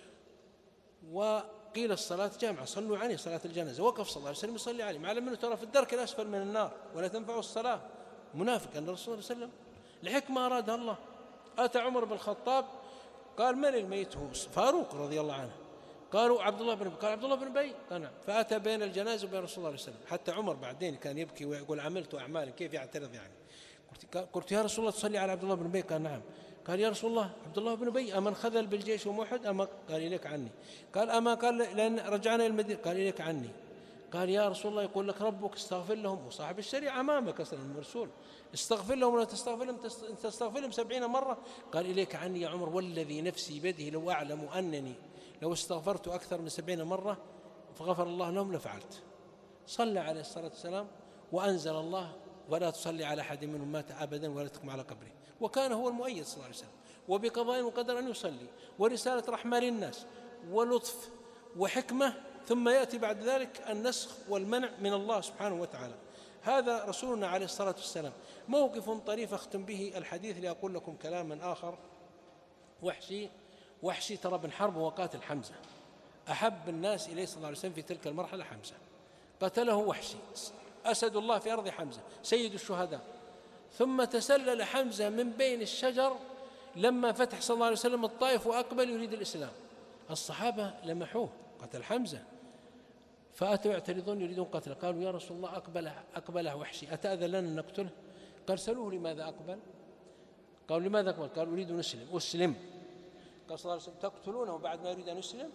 وقيل الصلاة جامعة، صلوا عليه صلاة الجنازة. وقف صلى الله عليه وسلم يصلي عليه، مع أنه ترى في الدرك الأسفل من النار ولا تنفعه الصلاة، منافق أن الرسول صلى الله عليه وسلم لحكمة أرادها الله. أتى عمر بن الخطاب قال من الميت؟ هو فاروق رضي الله عنه. قالوا عبد الله بن قال عبد الله بن أبي. قال نعم. فأتى بين الجنازة وبين رسول الله عليه وسلم، حتى عمر بعدين كان يبكي ويقول عملت أعمال، كيف يعترض يعني. قلت يا رسول الله تصلي على عبد الله بن أبي؟ قال نعم. قال يا رسول الله عبد الله بن أبي أمن خذل بالجيش وموحد أما؟ قال إليك عني. قال أما؟ قال لأن رجعنا إلى المدينة. قال إليك عني. قال يا رسول الله يقول لك ربك استغفر لهم، وصاحب الشريعة أمامك أصلا المرسول، استغفر لهم ولا تستغفر لهم، تستغفر لهم سبعين مرة. قال إليك عني يا عمر والذي نفسي بيده لو أعلم أنني لو استغفرت أكثر من سبعين مرة فغفر الله لهم لفعلت. صلى عليه الصلاة والسلام وأنزل الله ولا تصلي على أحد منهم مات أبدا ولا تقم على قبره. وكان هو المؤيد صلى الله عليه وسلم، وبقضاء وقدر أن يصلي، ورسالة رحمة للناس ولطف وحكمة، ثم يأتي بعد ذلك النسخ والمنع من الله سبحانه وتعالى. هذا رسولنا عليه الصلاة والسلام. موقف طريف أختم به الحديث لأقول لكم كلاما آخر. وحشي وحشي ترى بن حرب وقاتل حمزة، أحب الناس إليه صلى الله عليه وسلم في تلك المرحلة حمزة، قتله وحشي أسد الله في أرض حمزة سيد الشهداء. ثم تسلل حمزة من بين الشجر لما فتح صلى الله عليه وسلم الطائف وأقبل يريد الإسلام. الصحابة لمحوه قتل حمزة، فأتوا يعترضون يريدون قتله. قالوا يا رسول الله أقبله أقبله وحشي أتأذن لنا أن نقتله؟ قال سألوه لماذا أقبل؟ قالوا لماذا أقبل؟ قالوا أريد أن أسلم. أسلم. قال صلى الله عليه وسلم تقتلونه بعد ما يريد أن يسلم؟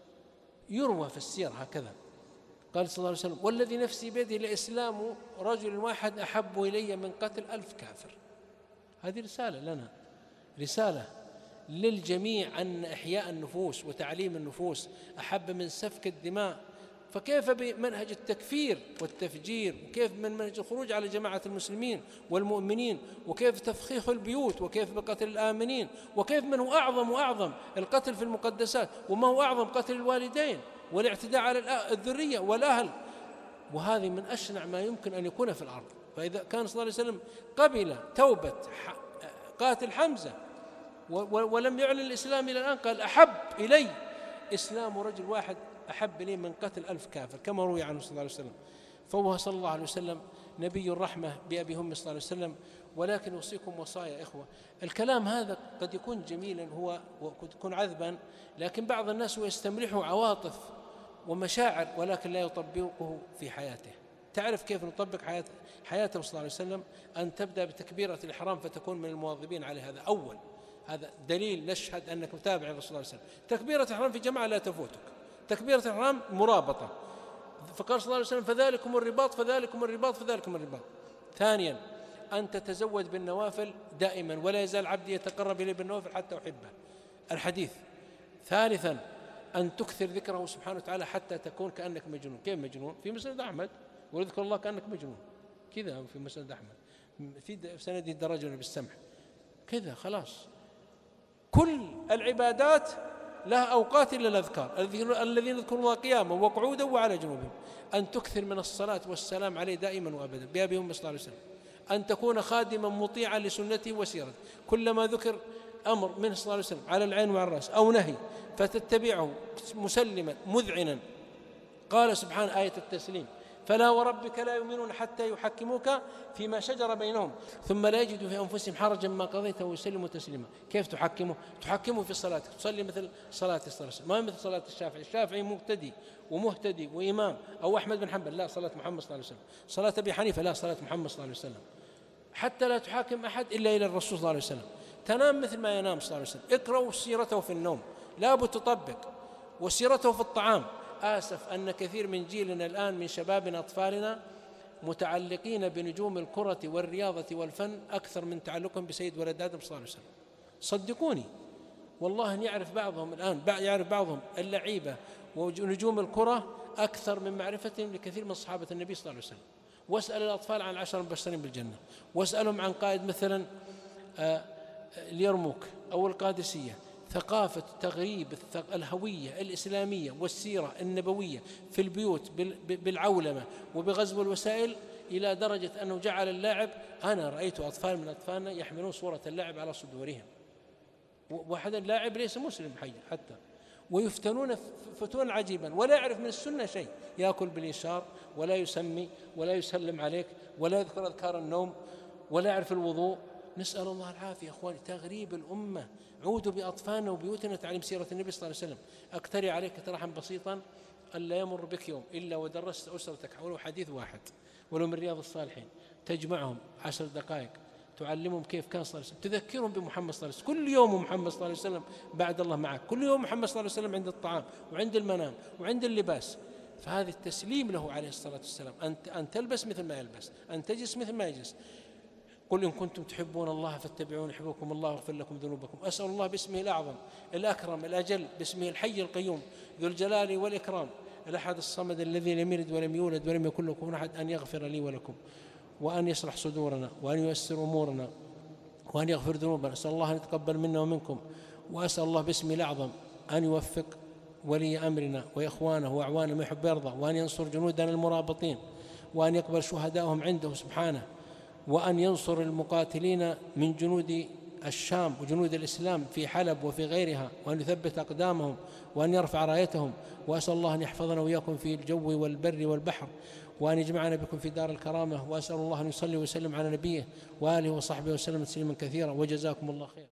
يروى في السير هكذا. قال صلى الله عليه وسلم والذي نفسي بيده لإسلام رجل واحد أحب إلي من قتل ألف كافر. هذه رسالة لنا، رسالة للجميع أن إحياء النفوس وتعليم النفوس أحب من سفك الدماء. فكيف بمنهج التكفير والتفجير، وكيف من منهج الخروج على جماعة المسلمين والمؤمنين، وكيف تفخيخ البيوت، وكيف بقتل الآمنين، وكيف من هو أعظم وأعظم القتل في المقدسات، وما هو أعظم قتل الوالدين والاعتداء على الذرية والأهل. وهذه من أشنع ما يمكن أن يكون في الأرض. فإذا كان صلى الله عليه وسلم قبل توبة قاتل حمزة ولم يعلن الإسلام إلى الآن، قال أحب إلي إسلام رجل واحد أحب لي من قتل ألف كافر، كما روي عنه صلى الله عليه وسلم. فهو صلى الله عليه وسلم نبي الرحمة بأبي هم صلى الله عليه وسلم. ولكن أوصيكم وصايا إخوة، الكلام هذا قد يكون جميلا هو وقد يكون عذبا، لكن بعض الناس يستملحه عواطف ومشاعر ولكن لا يطبقه في حياته. تعرف كيف نطبق حياة حياته صلى الله عليه وسلم؟ أن تبدأ بتكبيرة الإحرام فتكون من المواظبين على هذا أول هذا دليل نشهد أنك متابع للرسول صلى الله عليه وسلم. تكبيرة الإحرام في جماعة لا تفوتك، تكبيرة الإحرام مرابطة، فقال صلى الله عليه وسلم فذلكم الرباط فذلكم الرباط فذلكم الرباط. ثانيا أن تتزود بالنوافل دائما، ولا يزال عبدي يتقرب إليه بالنوافل حتى أحبه، الحديث. ثالثا أن تكثر ذكره سبحانه وتعالى حتى تكون كأنك مجنون. كيف مجنون؟ في مسند أحمد ويذكر الله كأنك مجنون كذا، في مسند أحمد في سند درجة بالسمح كذا خلاص. كل العبادات لها أوقات إلا الأذكار، الذين يذكرون الله قياما وقعودا وعلى جنوبهم. أن تكثر من الصلاة والسلام عليه دائما وأبدا بأبي وأمي صلى الله عليه وسلم. أن تكون خادما مطيعا لسنته وسيرته، كلما ذكر أمر منه صلى الله عليه وسلم على العين وعلى الرأس أو نهي فتتبعه مسلما مذعنا. قال سبحانه آية التسليم فلا وربك لا يؤمنون حتى يحكموك فيما شجر بينهم ثم لا يجدوا في أنفسهم حرجا ما قضيته ويسلموا تسليما. كيف تحكمه؟ تحكمه في صلاتك، تصلي مثل صلاة الصلاة، ما مثل صلاة الشافعي. الشافعي مقتدي ومهتدي وإمام، أو أحمد بن حنبل لا صلاة محمد صلى الله عليه وسلم، صلاة أبي حنيفة لا صلاة محمد صلى الله عليه وسلم. حتى لا تحاكم أحد إلا إلى الرسول صلى الله عليه وسلم. تنام مثل ما ينام صلى الله عليه وسلم، اقرأوا سيرته في النوم، لا بد تطبق، وسيرته في الطعام. آسف أن كثير من جيلنا الآن من شبابنا أطفالنا متعلقين بنجوم الكرة والرياضة والفن أكثر من تعلقهم بسيد ولد آدم صلى الله عليه وسلم. صدقوني والله أن يعرف بعضهم الآن يعرف بعضهم اللعيبة ونجوم الكرة أكثر من معرفتهم لكثير من صحابة النبي صلى الله عليه وسلم. واسأل الأطفال عن العشر المبشرين بالجنة، واسألهم عن قائد مثلا اليرموك أو القادسية. ثقافة تغريب الهوية الإسلامية والسيرة النبوية في البيوت بالعولمة وبغزو الوسائل إلى درجة أنه جعل اللاعب، أنا رأيت أطفال من أطفالنا يحملون صورة اللاعب على صدورهم، وهذا اللاعب ليس مسلم حي حتى، ويفتنون فتونا عجيبا ولا يعرف من السنة شيء، يأكل باليسار ولا يسمي ولا يسلم عليك ولا يذكر أذكار النوم ولا يعرف الوضوء. نسأل الله العافية يا أخواني. تغريب الأمة. عودوا بأطفالنا وبيوتنا تعليم سيرة النبي صلى الله عليه وسلم. أقتري عليك اقتراحا بسيطا ألا يمر بك يوم إلا ودرست أسرتك ولو حديث واحد ولو من رياض الصالحين، تجمعهم عشر دقائق تعلمهم كيف كان صلى الله عليه وسلم، تذكرهم بمحمد صلى الله عليه وسلم. كل يوم محمد صلى الله عليه وسلم بعد الله معك، كل يوم محمد صلى الله عليه وسلم عند الطعام وعند المنام وعند اللباس. فهذا التسليم له عليه الصلاة والسلام، أن تلبس مثل ما يلبس، أن تجلس مثل ما يجلس. قل إن كنتم تحبون الله فاتبعون يحببكم الله ويغفر لكم ذنوبكم. أسأل الله باسمه الأعظم الأكرم الأجل، باسمه الحي القيوم ذو الجلال والإكرام، الأحد الصمد الذي لم يلد ولم يولد ولم يكن له كفوا أحد، أن يغفر لي ولكم، وأن يشرح صدورنا، وأن ييسر أمورنا، وأن يغفر ذنوبنا. أسأل الله أن يتقبل منا ومنكم، وأسأل الله باسمه الأعظم أن يوفق ولي أمرنا وإخوانه وأعوانه ما يحب ويرضى، وأن ينصر جنودنا المرابطين، وأن يقبل شهداءهم عنده سبحانه، وأن ينصر المقاتلين من جنود الشام وجنود الإسلام في حلب وفي غيرها، وأن يثبت أقدامهم وأن يرفع رايتهم. وأسأل الله أن يحفظنا وإياكم في الجو والبر والبحر، وأن يجمعنا بكم في دار الكرامة. وأسأل الله أن يصلي ويسلم على نبيه وآله وصحبه وسلم تسليما كثيرا، وجزاكم الله خير.